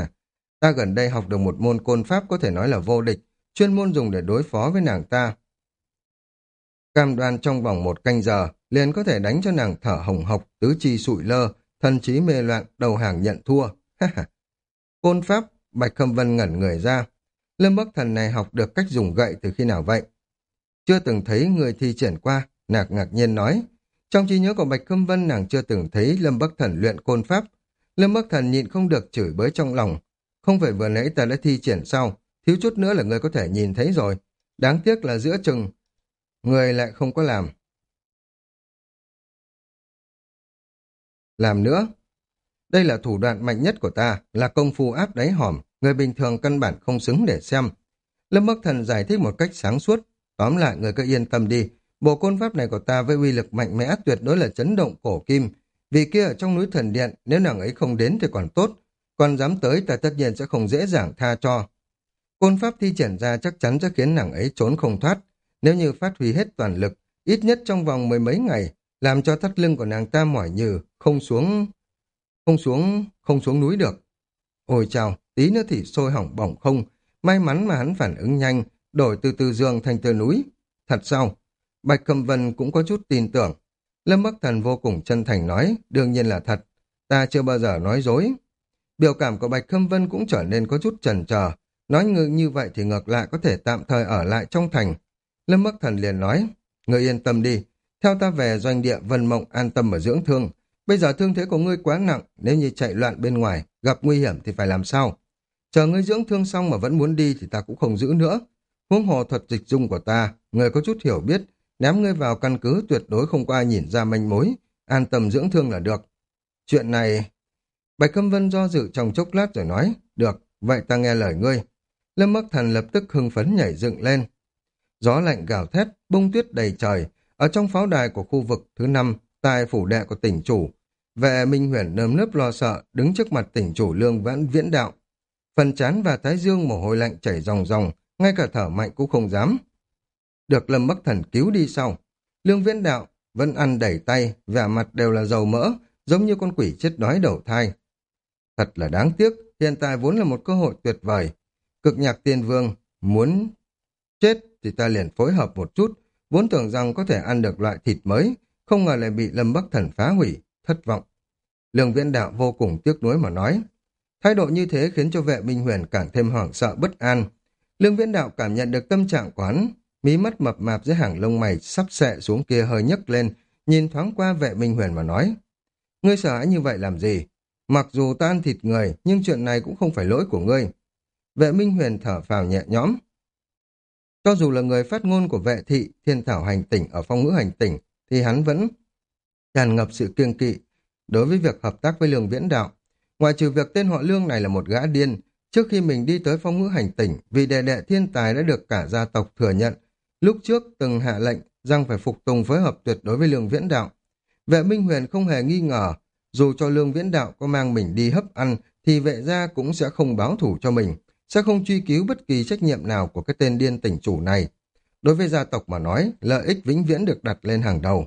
Ta gần đây học được một môn côn pháp có thể nói là vô địch, chuyên môn dùng để đối phó với nàng ta. Cam đoan trong vòng một canh giờ, liền có thể đánh cho nàng thở hồng hộc, tứ chi sụi lơ, thần trí mê loạn, đầu hàng nhận thua. Côn pháp, Bạch Khâm Vân ngẩn người ra. Lâm Bắc Thần này học được cách dùng gậy từ khi nào vậy? Chưa từng thấy người thi triển qua, nàng ngạc nhiên nói. Trong trí nhớ của Bạch Khâm Vân nàng chưa từng thấy Lâm Bắc Thần luyện côn pháp. Lâm Bắc Thần nhịn không được chửi bới trong lòng. Không phải vừa nãy ta đã thi triển sao? Thiếu chút nữa là người có thể nhìn thấy rồi. Đáng tiếc là giữa chừng người lại không có làm. Làm nữa. Đây là thủ đoạn mạnh nhất của ta, là công phu áp đáy hòm, người bình thường căn bản không xứng để xem. Lâm Bắc Thần giải thích một cách sáng suốt. Tóm lại người cứ yên tâm đi, bộ côn pháp này của ta với uy lực mạnh mẽ tuyệt đối là chấn động cổ kim. Vì kia ở trong núi thần điện, nếu nàng ấy không đến thì còn tốt, còn dám tới ta tất nhiên sẽ không dễ dàng tha cho. Côn pháp thi triển ra chắc chắn sẽ khiến nàng ấy trốn không thoát. Nếu như phát huy hết toàn lực, ít nhất trong vòng mười mấy ngày, làm cho thắt lưng của nàng ta mỏi nhừ, không xuống, không xuống, không xuống núi được. Ôi chào, tí nữa thì sôi hỏng bỏng không. May mắn mà hắn phản ứng nhanh, đổi từ từ giường thành từ núi. Thật sao? Bạch Câm Vân cũng có chút tin tưởng. Lâm Bắc Thần vô cùng chân thành nói, đương nhiên là thật. Ta chưa bao giờ nói dối. Biểu cảm của Bạch Câm Vân cũng trở nên có chút chần chờ. Nói ngự như vậy thì ngược lại có thể tạm thời ở lại trong thành. Lâm Bắc Thần liền nói, ngươi yên tâm đi, theo ta về doanh địa Vân Mộng an tâm ở dưỡng thương. Bây giờ thương thế của ngươi quá nặng, nếu như chạy loạn bên ngoài, gặp nguy hiểm thì phải làm sao? Chờ ngươi dưỡng thương xong mà vẫn muốn đi thì ta cũng không giữ nữa. Huống hồ thuật dịch dung của ta, ngươi có chút hiểu biết, ném ngươi vào căn cứ tuyệt đối không có ai nhìn ra manh mối, an tâm dưỡng thương là được. Chuyện này... Bạch Câm Vân do dự trong chốc lát rồi nói, được, vậy ta nghe lời ngươi. Lâm Bắc Thần lập tức hưng phấn nhảy dựng lên. Gió lạnh gào thét, bông tuyết đầy trời, ở trong pháo đài của khu vực thứ năm, tại phủ đệ của tỉnh chủ. Vệ Minh Huyền nơm nớp lo sợ, đứng trước mặt tỉnh chủ Lương Vãn Viễn Đạo. Phần trán và thái dương mồ hôi lạnh chảy ròng ròng, ngay cả thở mạnh cũng không dám. Được Lâm Bắc Thần cứu đi sau. Lương Viễn Đạo vẫn ăn đẩy tay, vẻ mặt đều là dầu mỡ, giống như con quỷ chết đói đầu thai. Thật là đáng tiếc, hiện tại vốn là một cơ hội tuyệt vời. Cực nhạc tiên vương muốn chết thì ta liền phối hợp một chút, vốn tưởng rằng có thể ăn được loại thịt mới, không ngờ lại bị Lâm Bắc Thần phá hủy, thất vọng. Lương Viễn Đạo vô cùng tiếc nuối mà nói. Thái độ như thế khiến cho Vệ Minh Huyền càng thêm hoảng sợ bất an. Lương Viễn Đạo cảm nhận được tâm trạng của hắn, mí mắt mập mạp dưới hàng lông mày sắp xệ xuống kia hơi nhấc lên, nhìn thoáng qua Vệ Minh Huyền mà nói. Ngươi sợ hãi như vậy làm gì? Mặc dù ta ăn thịt người, nhưng chuyện này cũng không phải lỗi của ngươi. Vệ Minh Huyền thở phào nhẹ nhõm. Cho dù là người phát ngôn của Vệ thị, Thiên Thảo hành tỉnh ở Phong Ngữ hành tỉnh, thì hắn vẫn tràn ngập sự kiêng kỵ đối với việc hợp tác với Lương Viễn Đạo. Ngoài trừ việc tên họ Lương này là một gã điên, trước khi mình đi tới Phong Ngữ hành tỉnh, vì đệ đệ thiên tài đã được cả gia tộc thừa nhận, lúc trước từng hạ lệnh rằng phải phục tùng phối hợp tuyệt đối với Lương Viễn Đạo. Vệ Minh Huyền không hề nghi ngờ, dù cho Lương Viễn Đạo có mang mình đi hấp ăn, thì vệ gia cũng sẽ không báo thủ cho mình, sẽ không truy cứu bất kỳ trách nhiệm nào của cái tên điên tỉnh chủ này. Đối với gia tộc mà nói, lợi ích vĩnh viễn được đặt lên hàng đầu.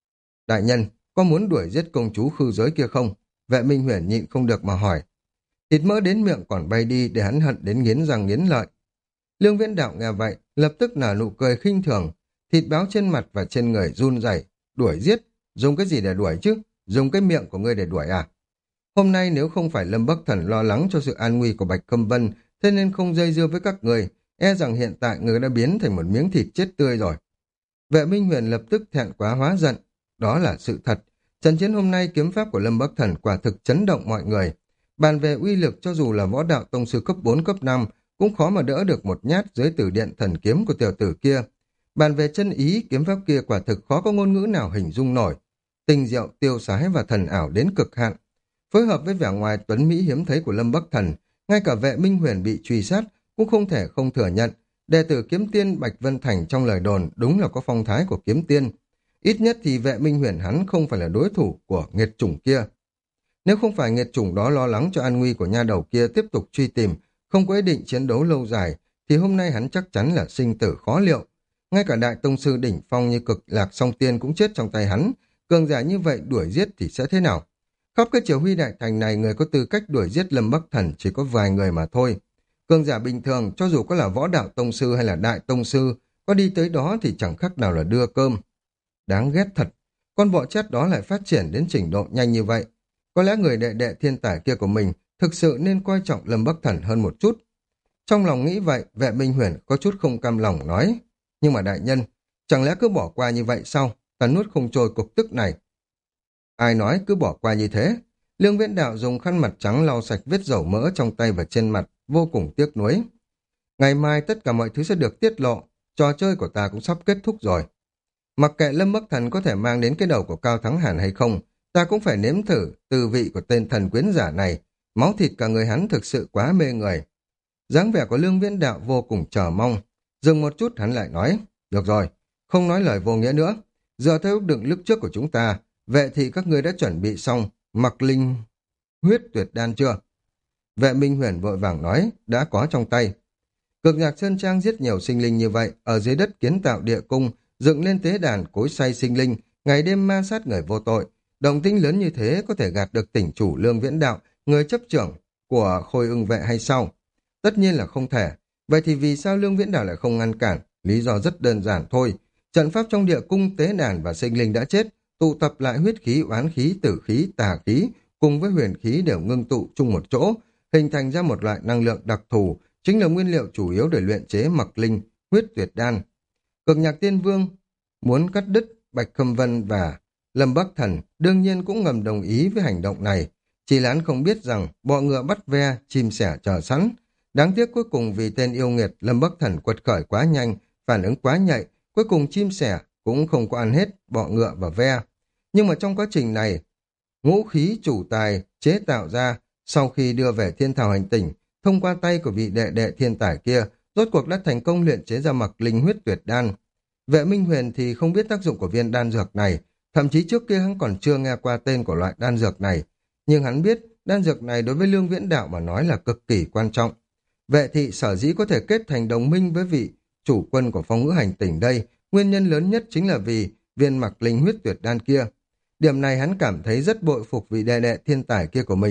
Đại nhân, có muốn đuổi giết công chúa khư giới kia không? Vệ Minh Huyền nhịn không được mà hỏi. Thịt mỡ đến miệng còn bay đi để hắn hận đến nghiến răng nghiến lợi. Lương Viễn Đạo nghe vậy, lập tức nở nụ cười khinh thường, thịt báo trên mặt và trên người run rẩy. Đuổi giết? Dùng cái gì để đuổi chứ? Dùng cái miệng của ngươi để đuổi à? Hôm nay nếu không phải Lâm Bắc Thần lo lắng cho sự an nguy của Bạch Khâm Vân, thế nên không dây dưa với các người, e rằng hiện tại người đã biến thành một miếng thịt chết tươi rồi. Vệ Minh Huyền lập tức thẹn quá hóa giận. Đó là sự thật. Trận chiến hôm nay kiếm pháp của Lâm Bắc Thần quả thực chấn động mọi người. Bàn về uy lực cho dù là võ đạo tông sư cấp bốn cấp năm cũng khó mà đỡ được một nhát dưới tử điện thần kiếm của tiểu tử kia. Bàn về chân ý, kiếm pháp kia quả thực khó có ngôn ngữ nào hình dung nổi. Tinh diệu, tiêu sái và thần ảo đến cực hạn. Phối hợp với vẻ ngoài tuấn Mỹ hiếm thấy của Lâm Bắc Thần, ngay cả Vệ Minh Huyền bị truy sát cũng không thể không thừa nhận. Đệ tử kiếm tiên Bạch Vân Thành trong lời đồn đúng là có phong thái của kiếm tiên. Ít nhất thì Vệ Minh Huyền hắn không phải là đối thủ của nghiệt chủng kia. Nếu không phải nghiệt chủng đó lo lắng cho an nguy của nha đầu kia tiếp tục truy tìm, không có ý định chiến đấu lâu dài, thì hôm nay hắn chắc chắn là sinh tử khó liệu. Ngay cả đại tông sư đỉnh phong như Cực Lạc Song Tiên cũng chết trong tay hắn, cường giả như vậy đuổi giết thì sẽ thế nào? Khắp cái triều huy đại thành này, người có tư cách đuổi giết Lâm Bắc Thần chỉ có vài người mà thôi. Cường giả bình thường, cho dù có là võ đạo tông sư hay là đại tông sư, có đi tới đó thì chẳng khác nào là đưa cơm. Đáng ghét thật, con bọ chét đó lại phát triển đến trình độ nhanh như vậy. Có lẽ người đệ đệ thiên tài kia của mình thực sự nên coi trọng Lâm Bắc Thần hơn một chút. Trong lòng nghĩ vậy, Vệ Minh Huyền có chút không cam lòng nói. Nhưng mà đại nhân, chẳng lẽ cứ bỏ qua như vậy sao? Ta nuốt không trôi cục tức này. Ai nói cứ bỏ qua như thế? Lương Viễn Đạo dùng khăn mặt trắng lau sạch vết dầu mỡ trong tay và trên mặt, vô cùng tiếc nuối. Ngày mai tất cả mọi thứ sẽ được tiết lộ, trò chơi của ta cũng sắp kết thúc rồi. Mặc kệ Lâm Bắc Thần có thể mang đến cái đầu của Cao Thắng Hàn hay không, ta cũng phải nếm thử tư vị của tên thần quyến giả này. Máu thịt cả người hắn thực sự quá mê người. Dáng vẻ của Lương Viễn Đạo vô cùng chờ mong. Dừng một chút hắn lại nói, được rồi, không nói lời vô nghĩa nữa. Dựa theo ước định lúc trước của chúng ta, Vệ thị các ngươi đã chuẩn bị xong mặc linh huyết tuyệt đan chưa? Vệ Minh Huyền vội vàng nói, đã có trong tay. Cực Nhạc Sơn Trang giết nhiều sinh linh như vậy, ở dưới đất kiến tạo địa cung, dựng lên tế đàn cối xay sinh linh, ngày đêm ma sát người vô tội. Động tĩnh lớn như thế có thể gạt được tỉnh chủ Lương Viễn Đạo, người chấp trưởng của Khôi Ưng Vệ hay sao? Tất nhiên là không thể. Vậy thì vì sao Lương Viễn Đạo lại không ngăn cản? Lý do rất đơn giản thôi. Trận pháp trong địa cung, tế đàn và sinh linh đã chết, tụ tập lại huyết khí, oán khí, tử khí, tà khí, cùng với huyền khí đều ngưng tụ chung một chỗ, hình thành ra một loại năng lượng đặc thù, chính là nguyên liệu chủ yếu để luyện chế mặc linh, huyết tuyệt đan. Cực Nhạc Tiên Vương muốn cắt đứt Bạch Khâm Vân và Lâm Bắc Thần, đương nhiên cũng ngầm đồng ý với hành động này. Chỉ là hắn không biết rằng bọ ngựa bắt ve, chim sẻ chờ sẵn. Đáng tiếc cuối cùng vì tên yêu nghiệt Lâm Bắc Thần quật khởi quá nhanh, phản ứng quá nhạy, cuối cùng chim sẻ cũng không có ăn hết bọ ngựa và ve. Nhưng mà trong quá trình này, ngũ khí chủ tài chế tạo ra sau khi đưa về Thiên Thảo hành tỉnh, thông qua tay của vị đệ đệ thiên tài kia, rốt cuộc đã thành công luyện chế ra mặc linh huyết tuyệt đan. Vệ Minh Huyền thì không biết tác dụng của viên đan dược này, thậm chí trước kia hắn còn chưa nghe qua tên của loại đan dược này, nhưng hắn biết đan dược này đối với Lương Viễn Đạo mà nói là cực kỳ quan trọng. Vệ thị sở dĩ có thể kết thành đồng minh với vị chủ quân của Phong Ngữ hành tỉnh đây, nguyên nhân lớn nhất chính là vì viên mặc linh huyết tuyệt đan kia. Điểm này hắn cảm thấy rất bội phục vị đệ đệ thiên tài kia của mình.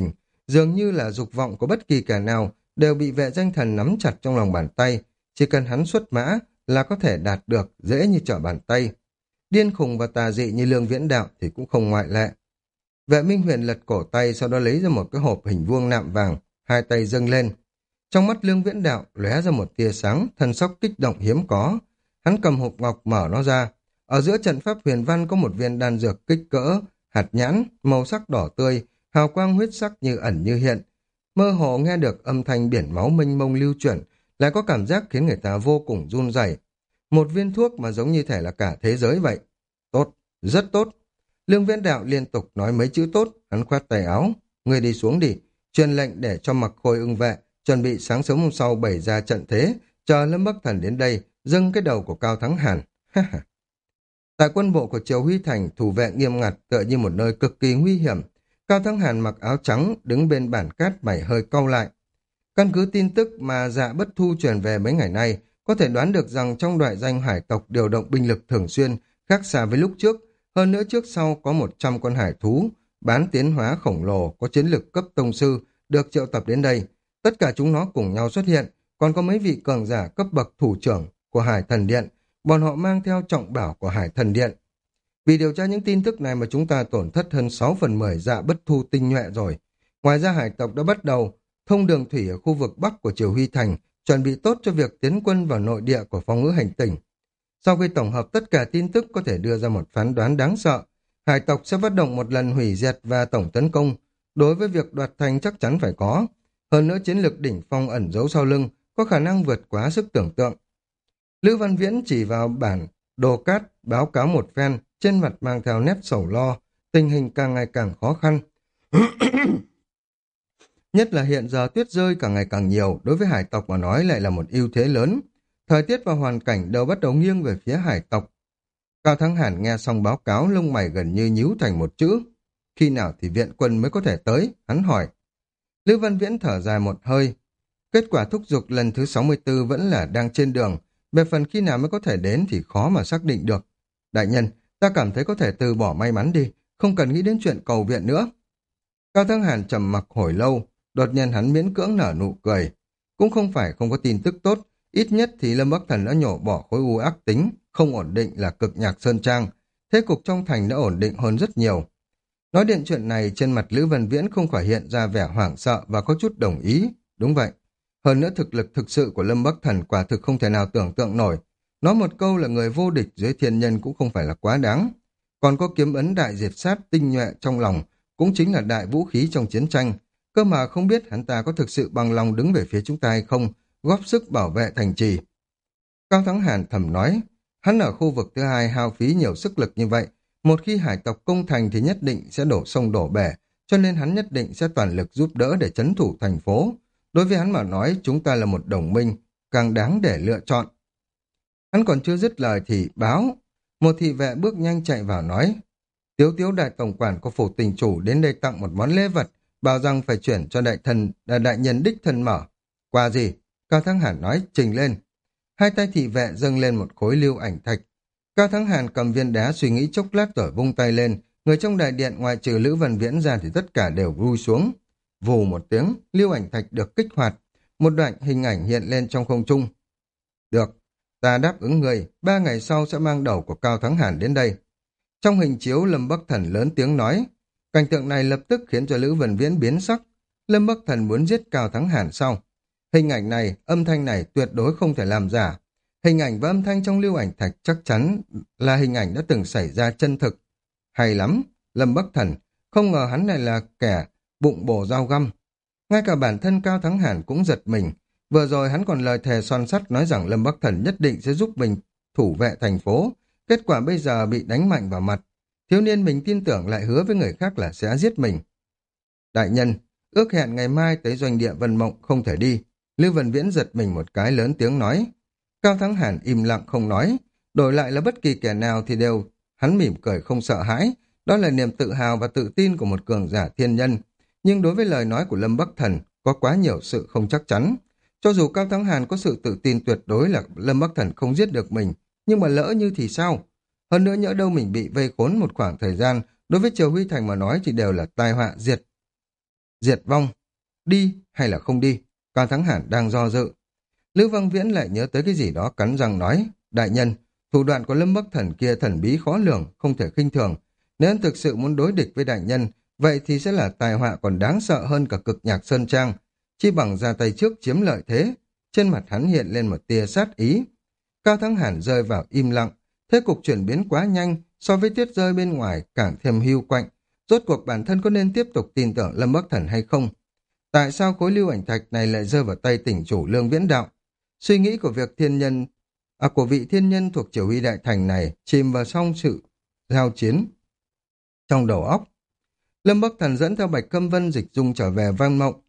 Dường như là dục vọng của bất kỳ kẻ nào đều bị vệ danh thần nắm chặt trong lòng bàn tay, chỉ cần hắn xuất mã là có thể đạt được, dễ như trở bàn tay. Điên khùng và tà dị như Lương Viễn Đạo thì cũng không ngoại lệ. Vệ Minh Huyền lật cổ tay, sau đó lấy ra một cái hộp hình vuông nạm vàng, hai tay dâng lên. Trong mắt Lương Viễn Đạo lóe ra một tia sáng, thần sắc kích động hiếm có. Hắn cầm hộp ngọc mở nó ra. Ở giữa trận pháp huyền văn có một viên đan dược kích cỡ hạt nhãn, màu sắc đỏ tươi, hào quang huyết sắc như ẩn như hiện. Mơ hồ nghe được âm thanh biển máu mênh mông lưu chuyển, lại có cảm giác khiến người ta vô cùng run rẩy. Một viên thuốc mà giống như thể là cả thế giới vậy. Tốt, rất tốt. Lương Viễn Đạo liên tục nói mấy chữ tốt, hắn khoát tay áo. Người đi xuống đi, truyền lệnh để cho Mặc Khôi ưng vệ, chuẩn bị sáng sớm hôm sau bày ra trận thế, chờ Lâm Bắc Thần đến đây, dâng cái đầu của Cao Thắng Hàn. Tại quân bộ của Triều Huy Thành, thủ vệ nghiêm ngặt tựa như một nơi cực kỳ nguy hiểm. Cao Thắng Hàn mặc áo trắng, đứng bên bản cát, mày hơi cau lại. Căn cứ tin tức mà Dạ Bất Thu truyền về mấy ngày nay, có thể đoán được rằng trong đại danh hải tộc điều động binh lực thường xuyên, khác xa với lúc trước. Hơn nữa trước sau có một trăm con hải thú, bán tiến hóa khổng lồ, có chiến lực cấp tông sư, được triệu tập đến đây. Tất cả chúng nó cùng nhau xuất hiện, còn có mấy vị cường giả cấp bậc thủ trưởng của Hải Thần Điện, bọn họ mang theo trọng bảo của Hải Thần Điện. Vì điều tra những tin tức này mà chúng ta tổn thất hơn sáu phần mười Dạ Bất Thu tinh nhuệ rồi. Ngoài ra hải tộc đã bắt đầu thông đường thủy ở khu vực Bắc của Triều Huy Thành, chuẩn bị tốt cho việc tiến quân vào nội địa của phong ngữ hành tinh. Sau khi tổng hợp tất cả tin tức có thể đưa ra một phán đoán đáng sợ, hải tộc sẽ phát động một lần hủy diệt và tổng tấn công. Đối với việc đoạt thành chắc chắn phải có. Hơn nữa chiến lược đỉnh phong ẩn giấu sau lưng có khả năng vượt quá sức tưởng tượng. Lữ Văn Viễn chỉ vào bản đồ cát báo cáo một phen, trên mặt mang theo nét sầu lo, tình hình càng ngày càng khó khăn. Nhất là hiện giờ tuyết rơi càng ngày càng nhiều, đối với hải tộc mà nói lại là một ưu thế lớn. Thời tiết và hoàn cảnh đều bắt đầu nghiêng về phía hải tộc. Cao Thắng Hàn nghe xong báo cáo, lông mày gần như nhíu thành một chữ. Khi nào thì viện quân mới có thể tới? Hắn hỏi. Lữ Văn Viễn thở dài một hơi. Kết quả thúc giục lần thứ sáu mươi tư vẫn là đang trên đường. Về phần khi nào mới có thể đến thì khó mà xác định được. Đại nhân, ta cảm thấy có thể từ bỏ may mắn đi, không cần nghĩ đến chuyện cầu viện nữa. Cao Thắng Hàn trầm mặc hồi lâu, đột nhiên hắn miễn cưỡng nở nụ cười. Cũng không phải không có tin tức tốt, ít nhất thì Lâm Bắc Thần đã nhổ bỏ khối u ác tính, không ổn định là cực nhạc sơn trang. Thế cục trong thành đã ổn định hơn rất nhiều. Nói đến chuyện này, trên mặt Lữ Văn Viễn không khỏi hiện ra vẻ hoảng sợ và có chút đồng ý. Đúng vậy. Hơn nữa thực lực thực sự của Lâm Bắc Thần quả thực không thể nào tưởng tượng nổi. Nói một câu là người vô địch dưới thiên nhân cũng không phải là quá đáng. Còn có kiếm ấn đại diệt sát tinh nhuệ trong lòng, cũng chính là đại vũ khí trong chiến tranh. Cơ mà không biết hắn ta có thực sự bằng lòng đứng về phía chúng ta hay không, góp sức bảo vệ thành trì. Cao Thắng Hàn thầm nói, hắn ở khu vực thứ hai hao phí nhiều sức lực như vậy, một khi hải tộc công thành thì nhất định sẽ đổ sông đổ bể, cho nên hắn nhất định sẽ toàn lực giúp đỡ để trấn thủ thành phố. Đối với hắn mà nói, chúng ta là một đồng minh, càng đáng để lựa chọn. Hắn còn chưa dứt lời thì báo. Một thị vệ bước nhanh chạy vào nói, Tiếu Tiếu đại tổng quản của phủ tỉnh chủ đến đây tặng một món lễ vật, bảo rằng phải chuyển cho đại thần, đại nhân đích thân mở. Quà gì? Cao Thắng Hàn nói, trình lên. Hai tay thị vệ dâng lên một khối lưu ảnh thạch. Cao Thắng Hàn cầm viên đá suy nghĩ chốc lát rồi vung tay lên. Người trong đại điện ngoại trừ Lữ Văn Viễn ra thì tất cả đều rui xuống. Vù một tiếng, lưu ảnh thạch được kích hoạt. Một đoạn hình ảnh hiện lên trong không trung. Được, ta đáp ứng người, ba ngày sau sẽ mang đầu của Cao Thắng Hàn đến đây. Trong hình chiếu, Lâm Bắc Thần lớn tiếng nói. Cảnh tượng này lập tức khiến cho Lữ Văn Viễn biến sắc. Lâm Bắc Thần muốn giết Cao Thắng Hàn sau. Hình ảnh này, âm thanh này tuyệt đối không thể làm giả. Hình ảnh và âm thanh trong lưu ảnh thạch chắc chắn là hình ảnh đã từng xảy ra chân thực. Hay lắm, Lâm Bắc Thần, không ngờ hắn này là kẻ bụng bổ dao găm. Ngay cả bản thân Cao Thắng Hàn cũng giật mình. Vừa rồi hắn còn lời thề son sắt nói rằng Lâm Bắc Thần nhất định sẽ giúp mình thủ vệ thành phố. Kết quả bây giờ bị đánh mạnh vào mặt. Thiếu niên mình tin tưởng lại hứa với người khác là sẽ giết mình. Đại nhân, ước hẹn ngày mai tới doanh địa Vân Mộng không thể đi. Lưu Văn Viễn giật mình một cái lớn tiếng nói. Cao Thắng Hàn im lặng không nói. Đổi lại là bất kỳ kẻ nào thì đều hắn mỉm cười không sợ hãi. Đó là niềm tự hào và tự tin của một cường giả thiên nhân. Nhưng đối với lời nói của Lâm Bắc Thần có quá nhiều sự không chắc chắn. Cho dù Cao Thắng Hàn có sự tự tin tuyệt đối là Lâm Bắc Thần không giết được mình, nhưng mà lỡ như thì sao? Hơn nữa nhỡ đâu mình bị vây khốn một khoảng thời gian, đối với Triều Huy Thành mà nói thì đều là tai họa diệt diệt vong. đi hay là không đi? Cao Thắng Hàn đang do dự. Lữ Văn Viễn lại nhớ tới cái gì đó cắn răng nói, đại nhân, thủ đoạn của Lâm Bắc Thần kia thần bí khó lường, không thể khinh thường. Nếu anh thực sự muốn đối địch với đại nhân, vậy thì sẽ là tai họa còn đáng sợ hơn cả Cực Nhạc Sơn Trang. Chi bằng ra tay trước chiếm lợi thế. Trên mặt hắn hiện lên một tia sát ý. Cao Thắng Hàn rơi vào im lặng. Thế cục chuyển biến quá nhanh, so với tuyết rơi bên ngoài càng thêm hưu quạnh. Rốt cuộc bản thân có nên tiếp tục tin tưởng Lâm Bắc Thần hay không? Tại sao khối lưu ảnh thạch này lại rơi vào tay tỉnh chủ Lương Viễn Đạo? Suy nghĩ của việc thiên nhân, à, của vị thiên nhân thuộc chỉ huy đại thành này chìm vào trong sự giao chiến trong đầu óc. Lâm Bắc Thần dẫn theo Bạch Câm Vân dịch dung trở về Văn Mộng.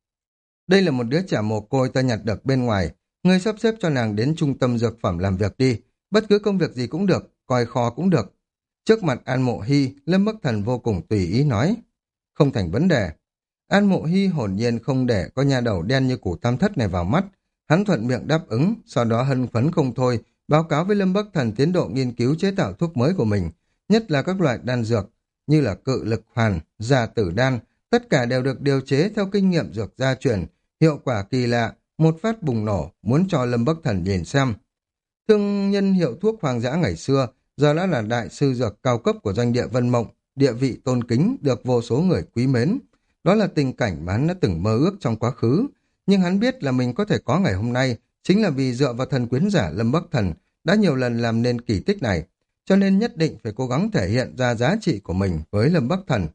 Đây là một đứa trẻ mồ côi ta nhặt được bên ngoài, ngươi sắp xếp cho nàng đến trung tâm dược phẩm làm việc đi, bất cứ công việc gì cũng được, coi kho cũng được. Trước mặt An Mộ Hy, Lâm Bắc Thần vô cùng tùy ý nói, không thành vấn đề. An Mộ Hy hồn nhiên không để có nhà đầu đen như củ tam thất này vào mắt, hắn thuận miệng đáp ứng, sau đó hân phấn không thôi, báo cáo với Lâm Bắc Thần tiến độ nghiên cứu chế tạo thuốc mới của mình, nhất là các loại đan dược, như là cự lực hoàn, già tử đan, tất cả đều được điều chế theo kinh nghiệm dược gia truyền, hiệu quả kỳ lạ, một phát bùng nổ, muốn cho Lâm Bắc Thần nhìn xem. Thương nhân hiệu thuốc hoang dã ngày xưa, giờ đã là đại sư dược cao cấp của doanh địa Vân Mộng, địa vị tôn kính, được vô số người quý mến. Đó là tình cảnh mà hắn đã từng mơ ước trong quá khứ, nhưng hắn biết là mình có thể có ngày hôm nay, chính là vì dựa vào thần quyến giả Lâm Bắc Thần đã nhiều lần làm nên kỳ tích này, cho nên nhất định phải cố gắng thể hiện ra giá trị của mình với Lâm Bắc Thần.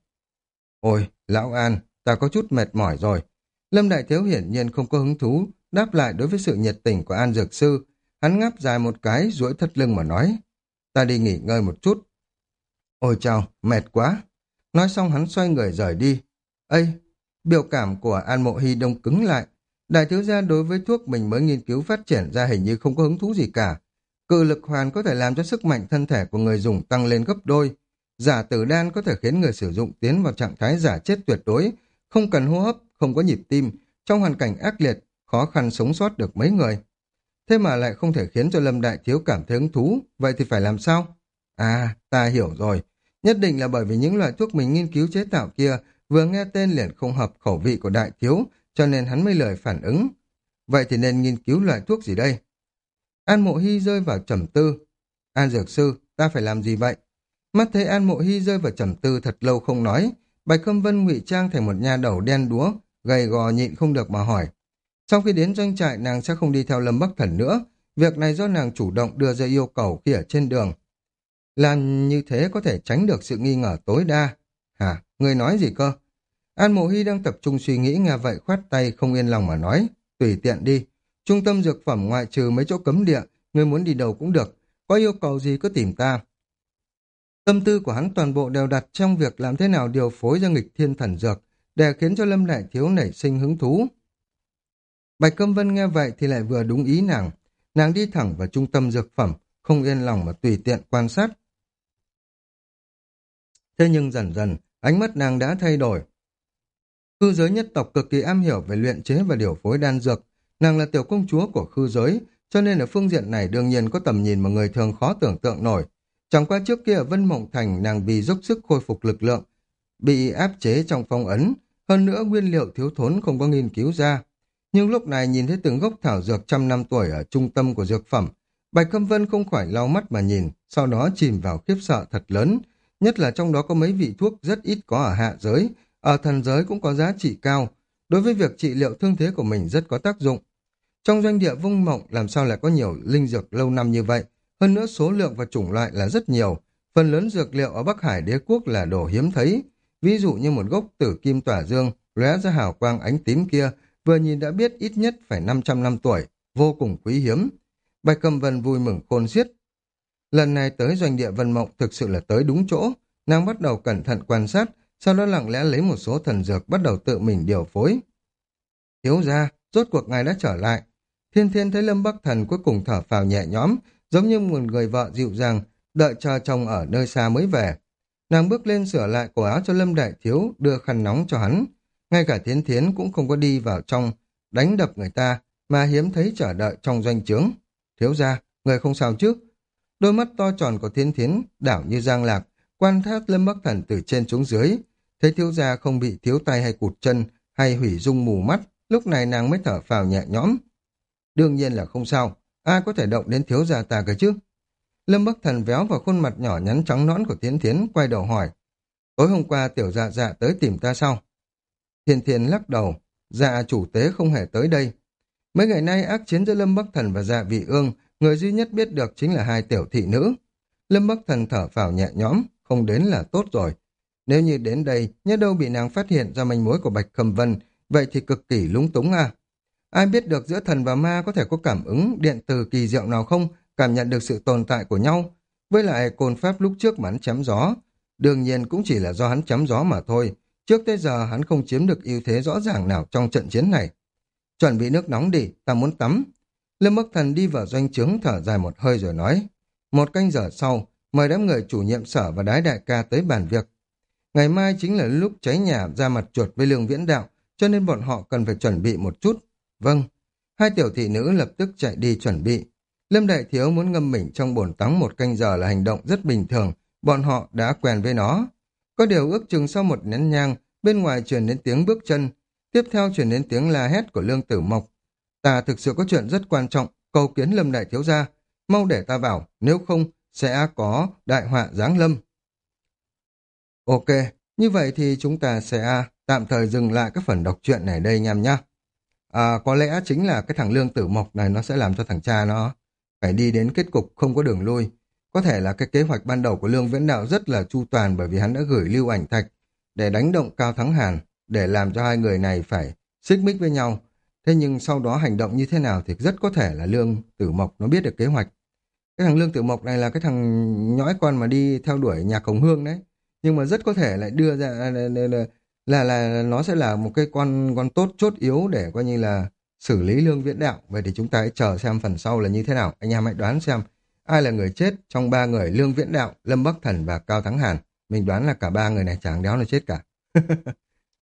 Ôi, Lão An, ta có chút mệt mỏi rồi. Lâm Đại Thiếu hiển nhiên không có hứng thú, đáp lại đối với sự nhiệt tình của An Dược Sư. Hắn ngáp dài một cái, duỗi thắt lưng mà nói, ta đi nghỉ ngơi một chút. Ôi chào, mệt quá. Nói xong hắn xoay người rời đi. Ây, biểu cảm của An Mộ Hy đông cứng lại. Đại thiếu gia đối với thuốc mình mới nghiên cứu phát triển ra hình như không có hứng thú gì cả. Cự lực hoàn có thể làm cho sức mạnh thân thể của người dùng tăng lên gấp đôi. Giả tử đan có thể khiến người sử dụng tiến vào trạng thái giả chết tuyệt đối, không cần hô hấp, không có nhịp tim, trong hoàn cảnh ác liệt, khó khăn sống sót được mấy người. Thế mà lại không thể khiến cho Lâm Đại Thiếu cảm thấy hứng thú, vậy thì phải làm sao? À, ta hiểu rồi. Nhất định là bởi vì những loại thuốc mình nghiên cứu chế tạo kia vừa nghe tên liền không hợp khẩu vị của Đại Thiếu, cho nên hắn mới lời phản ứng. Vậy thì nên nghiên cứu loại thuốc gì đây? An Mộ Hy rơi vào trầm tư. An Dược Sư, ta phải làm gì vậy? Mắt thấy An Mộ Hy rơi vào trầm tư thật lâu không nói, Bạch Khâm Vân ngụy trang thành một nha đầu đen đúa, gầy gò nhịn không được mà hỏi. Sau khi đến doanh trại nàng sẽ không đi theo Lâm Bắc Thần nữa, việc này do nàng chủ động đưa ra yêu cầu khi ở trên đường. Làm như thế có thể tránh được sự nghi ngờ tối đa. Hả, ngươi nói gì cơ? An Mộ Hy đang tập trung suy nghĩ, nghe vậy khoát tay không yên lòng mà nói, tùy tiện đi. Trung tâm dược phẩm ngoại trừ mấy chỗ cấm địa, ngươi muốn đi đâu cũng được, có yêu cầu gì cứ tìm ta. Tâm tư của hắn toàn bộ đều đặt trong việc làm thế nào điều phối ra nghịch thiên thần dược, để khiến cho Lâm Đại Thiếu nảy sinh hứng thú. Bạch Câm Vân nghe vậy thì lại vừa đúng ý nàng, nàng đi thẳng vào trung tâm dược phẩm, không yên lòng mà tùy tiện quan sát. Thế nhưng dần dần, ánh mắt nàng đã thay đổi. Khư giới nhất tộc cực kỳ am hiểu về luyện chế và điều phối đan dược, nàng là tiểu công chúa của khư giới, cho nên ở phương diện này đương nhiên có tầm nhìn mà người thường khó tưởng tượng nổi. Chẳng qua trước kia ở Vân Mộng Thành nàng vì dốc sức khôi phục lực lượng, bị áp chế trong phong ấn, hơn nữa nguyên liệu thiếu thốn không có nghiên cứu ra. Nhưng lúc này nhìn thấy từng gốc thảo dược trăm năm tuổi ở trung tâm của dược phẩm, Bạch Câm Vân không khỏi lau mắt mà nhìn, sau đó chìm vào khiếp sợ thật lớn, nhất là trong đó có mấy vị thuốc rất ít có ở hạ giới, ở thần giới cũng có giá trị cao, đối với việc trị liệu thương thế của mình rất có tác dụng. Trong doanh địa Vung Mộng làm sao lại có nhiều linh dược lâu năm như vậy, hơn nữa số lượng và chủng loại là rất nhiều, phần lớn dược liệu ở Bắc Hải Đế quốc là đồ hiếm thấy, ví dụ như một gốc tử kim tỏa dương, lóe ra hào quang ánh tím kia, vừa nhìn đã biết ít nhất phải năm trăm năm tuổi, vô cùng quý hiếm. Bạch Cẩm Vân vui mừng khôn xiết. Lần này tới doanh địa Vân Mộng thực sự là tới đúng chỗ, nàng bắt đầu cẩn thận quan sát, sau đó lặng lẽ lấy một số thần dược bắt đầu tự mình điều phối. Thiếu gia, rốt cuộc ngài đã trở lại. Thiên Thiên thấy Lâm Bắc Thần cuối cùng thở phào nhẹ nhõm, giống như một người vợ dịu dàng, đợi chờ chồng ở nơi xa mới về. Nàng bước lên sửa lại cổ áo cho Lâm Đại Thiếu, đưa khăn nóng cho hắn. Ngay cả Thiến Thiến cũng không có đi vào trong, đánh đập người ta, mà hiếm thấy chờ đợi trong doanh trướng. Thiếu gia, người không sao chứ? Đôi mắt to tròn của Thiến Thiến đảo như giang lạc, quan sát Lâm Bắc Thần từ trên xuống dưới. Thấy thiếu gia không bị thiếu tay hay cụt chân, hay hủy dung mù mắt, lúc này nàng mới thở phào nhẹ nhõm. Đương nhiên là không sao, ai có thể động đến thiếu gia ta cơ chứ? Lâm Bắc Thần véo vào khuôn mặt nhỏ nhắn trắng nõn của Thiến Thiến, quay đầu hỏi. Tối hôm qua tiểu dạ dạ tới tìm ta sao? Thiên Thiên lắc đầu, dạ chủ tế không hề tới đây. Mấy ngày nay ác chiến giữa Lâm Bắc Thần và dạ vị ương, người duy nhất biết được chính là hai tiểu thị nữ. Lâm Bắc Thần thở phào nhẹ nhõm, không đến là tốt rồi. Nếu như đến đây, nhớ đâu bị nàng phát hiện ra manh mối của Bạch Khâm Vân, vậy thì cực kỳ lúng túng à. Ai biết được giữa thần và ma có thể có cảm ứng điện từ kỳ diệu nào không, cảm nhận được sự tồn tại của nhau. Với lại côn pháp lúc trước mà hắn chém gió, đương nhiên cũng chỉ là do hắn chém gió mà thôi. Trước tới giờ hắn không chiếm được ưu thế rõ ràng nào trong trận chiến này. Chuẩn bị nước nóng đi, ta muốn tắm. Lâm Bắc Thần đi vào doanh trướng thở dài một hơi rồi nói. Một canh giờ sau, mời đám người chủ nhiệm sở và đái đại ca tới bàn việc. Ngày mai chính là lúc cháy nhà ra mặt chuột với Lương Viễn Đạo, cho nên bọn họ cần phải chuẩn bị một chút. Vâng. Hai tiểu thị nữ lập tức chạy đi chuẩn bị. Lâm Đại Thiếu muốn ngâm mình trong bồn tắm một canh giờ là hành động rất bình thường, bọn họ đã quen với nó. Có điều ước chừng sau một nén nhang, bên ngoài truyền đến tiếng bước chân, tiếp theo truyền đến tiếng la hét của Lương Tử Mộc. Ta thực sự có chuyện rất quan trọng, cầu kiến Lâm Đại Thiếu gia, mau để ta vào, nếu không sẽ có đại họa giáng lâm. Ok, như vậy thì chúng ta sẽ tạm thời dừng lại các phần đọc truyện này đây anh em nhé. À, có lẽ chính là cái thằng Lương Tử Mộc này nó sẽ làm cho thằng cha nó phải đi đến kết cục không có đường lui. Có thể là cái kế hoạch ban đầu của Lương Viễn Đạo rất là chu toàn, bởi vì hắn đã gửi Lưu Ảnh Thạch để đánh động Cao Thắng Hàn, để làm cho hai người này phải xích mích với nhau. Thế nhưng sau đó hành động như thế nào thì rất có thể là Lương Tử Mộc nó biết được kế hoạch. Cái thằng Lương Tử Mộc này là cái thằng nhõi con mà đi theo đuổi Nhạc Hồng Hương đấy. Nhưng mà rất có thể lại đưa ra là, là, là, là, là nó sẽ là một cái con con tốt chốt yếu để coi như là xử lý Lương Viễn Đạo. Vậy thì chúng ta hãy chờ xem phần sau là như thế nào. Anh em hãy đoán xem ai là người chết trong ba người Lương Viễn Đạo, Lâm Bắc Thần và Cao Thắng Hàn. Mình đoán là cả ba người này chẳng đéo là chết cả.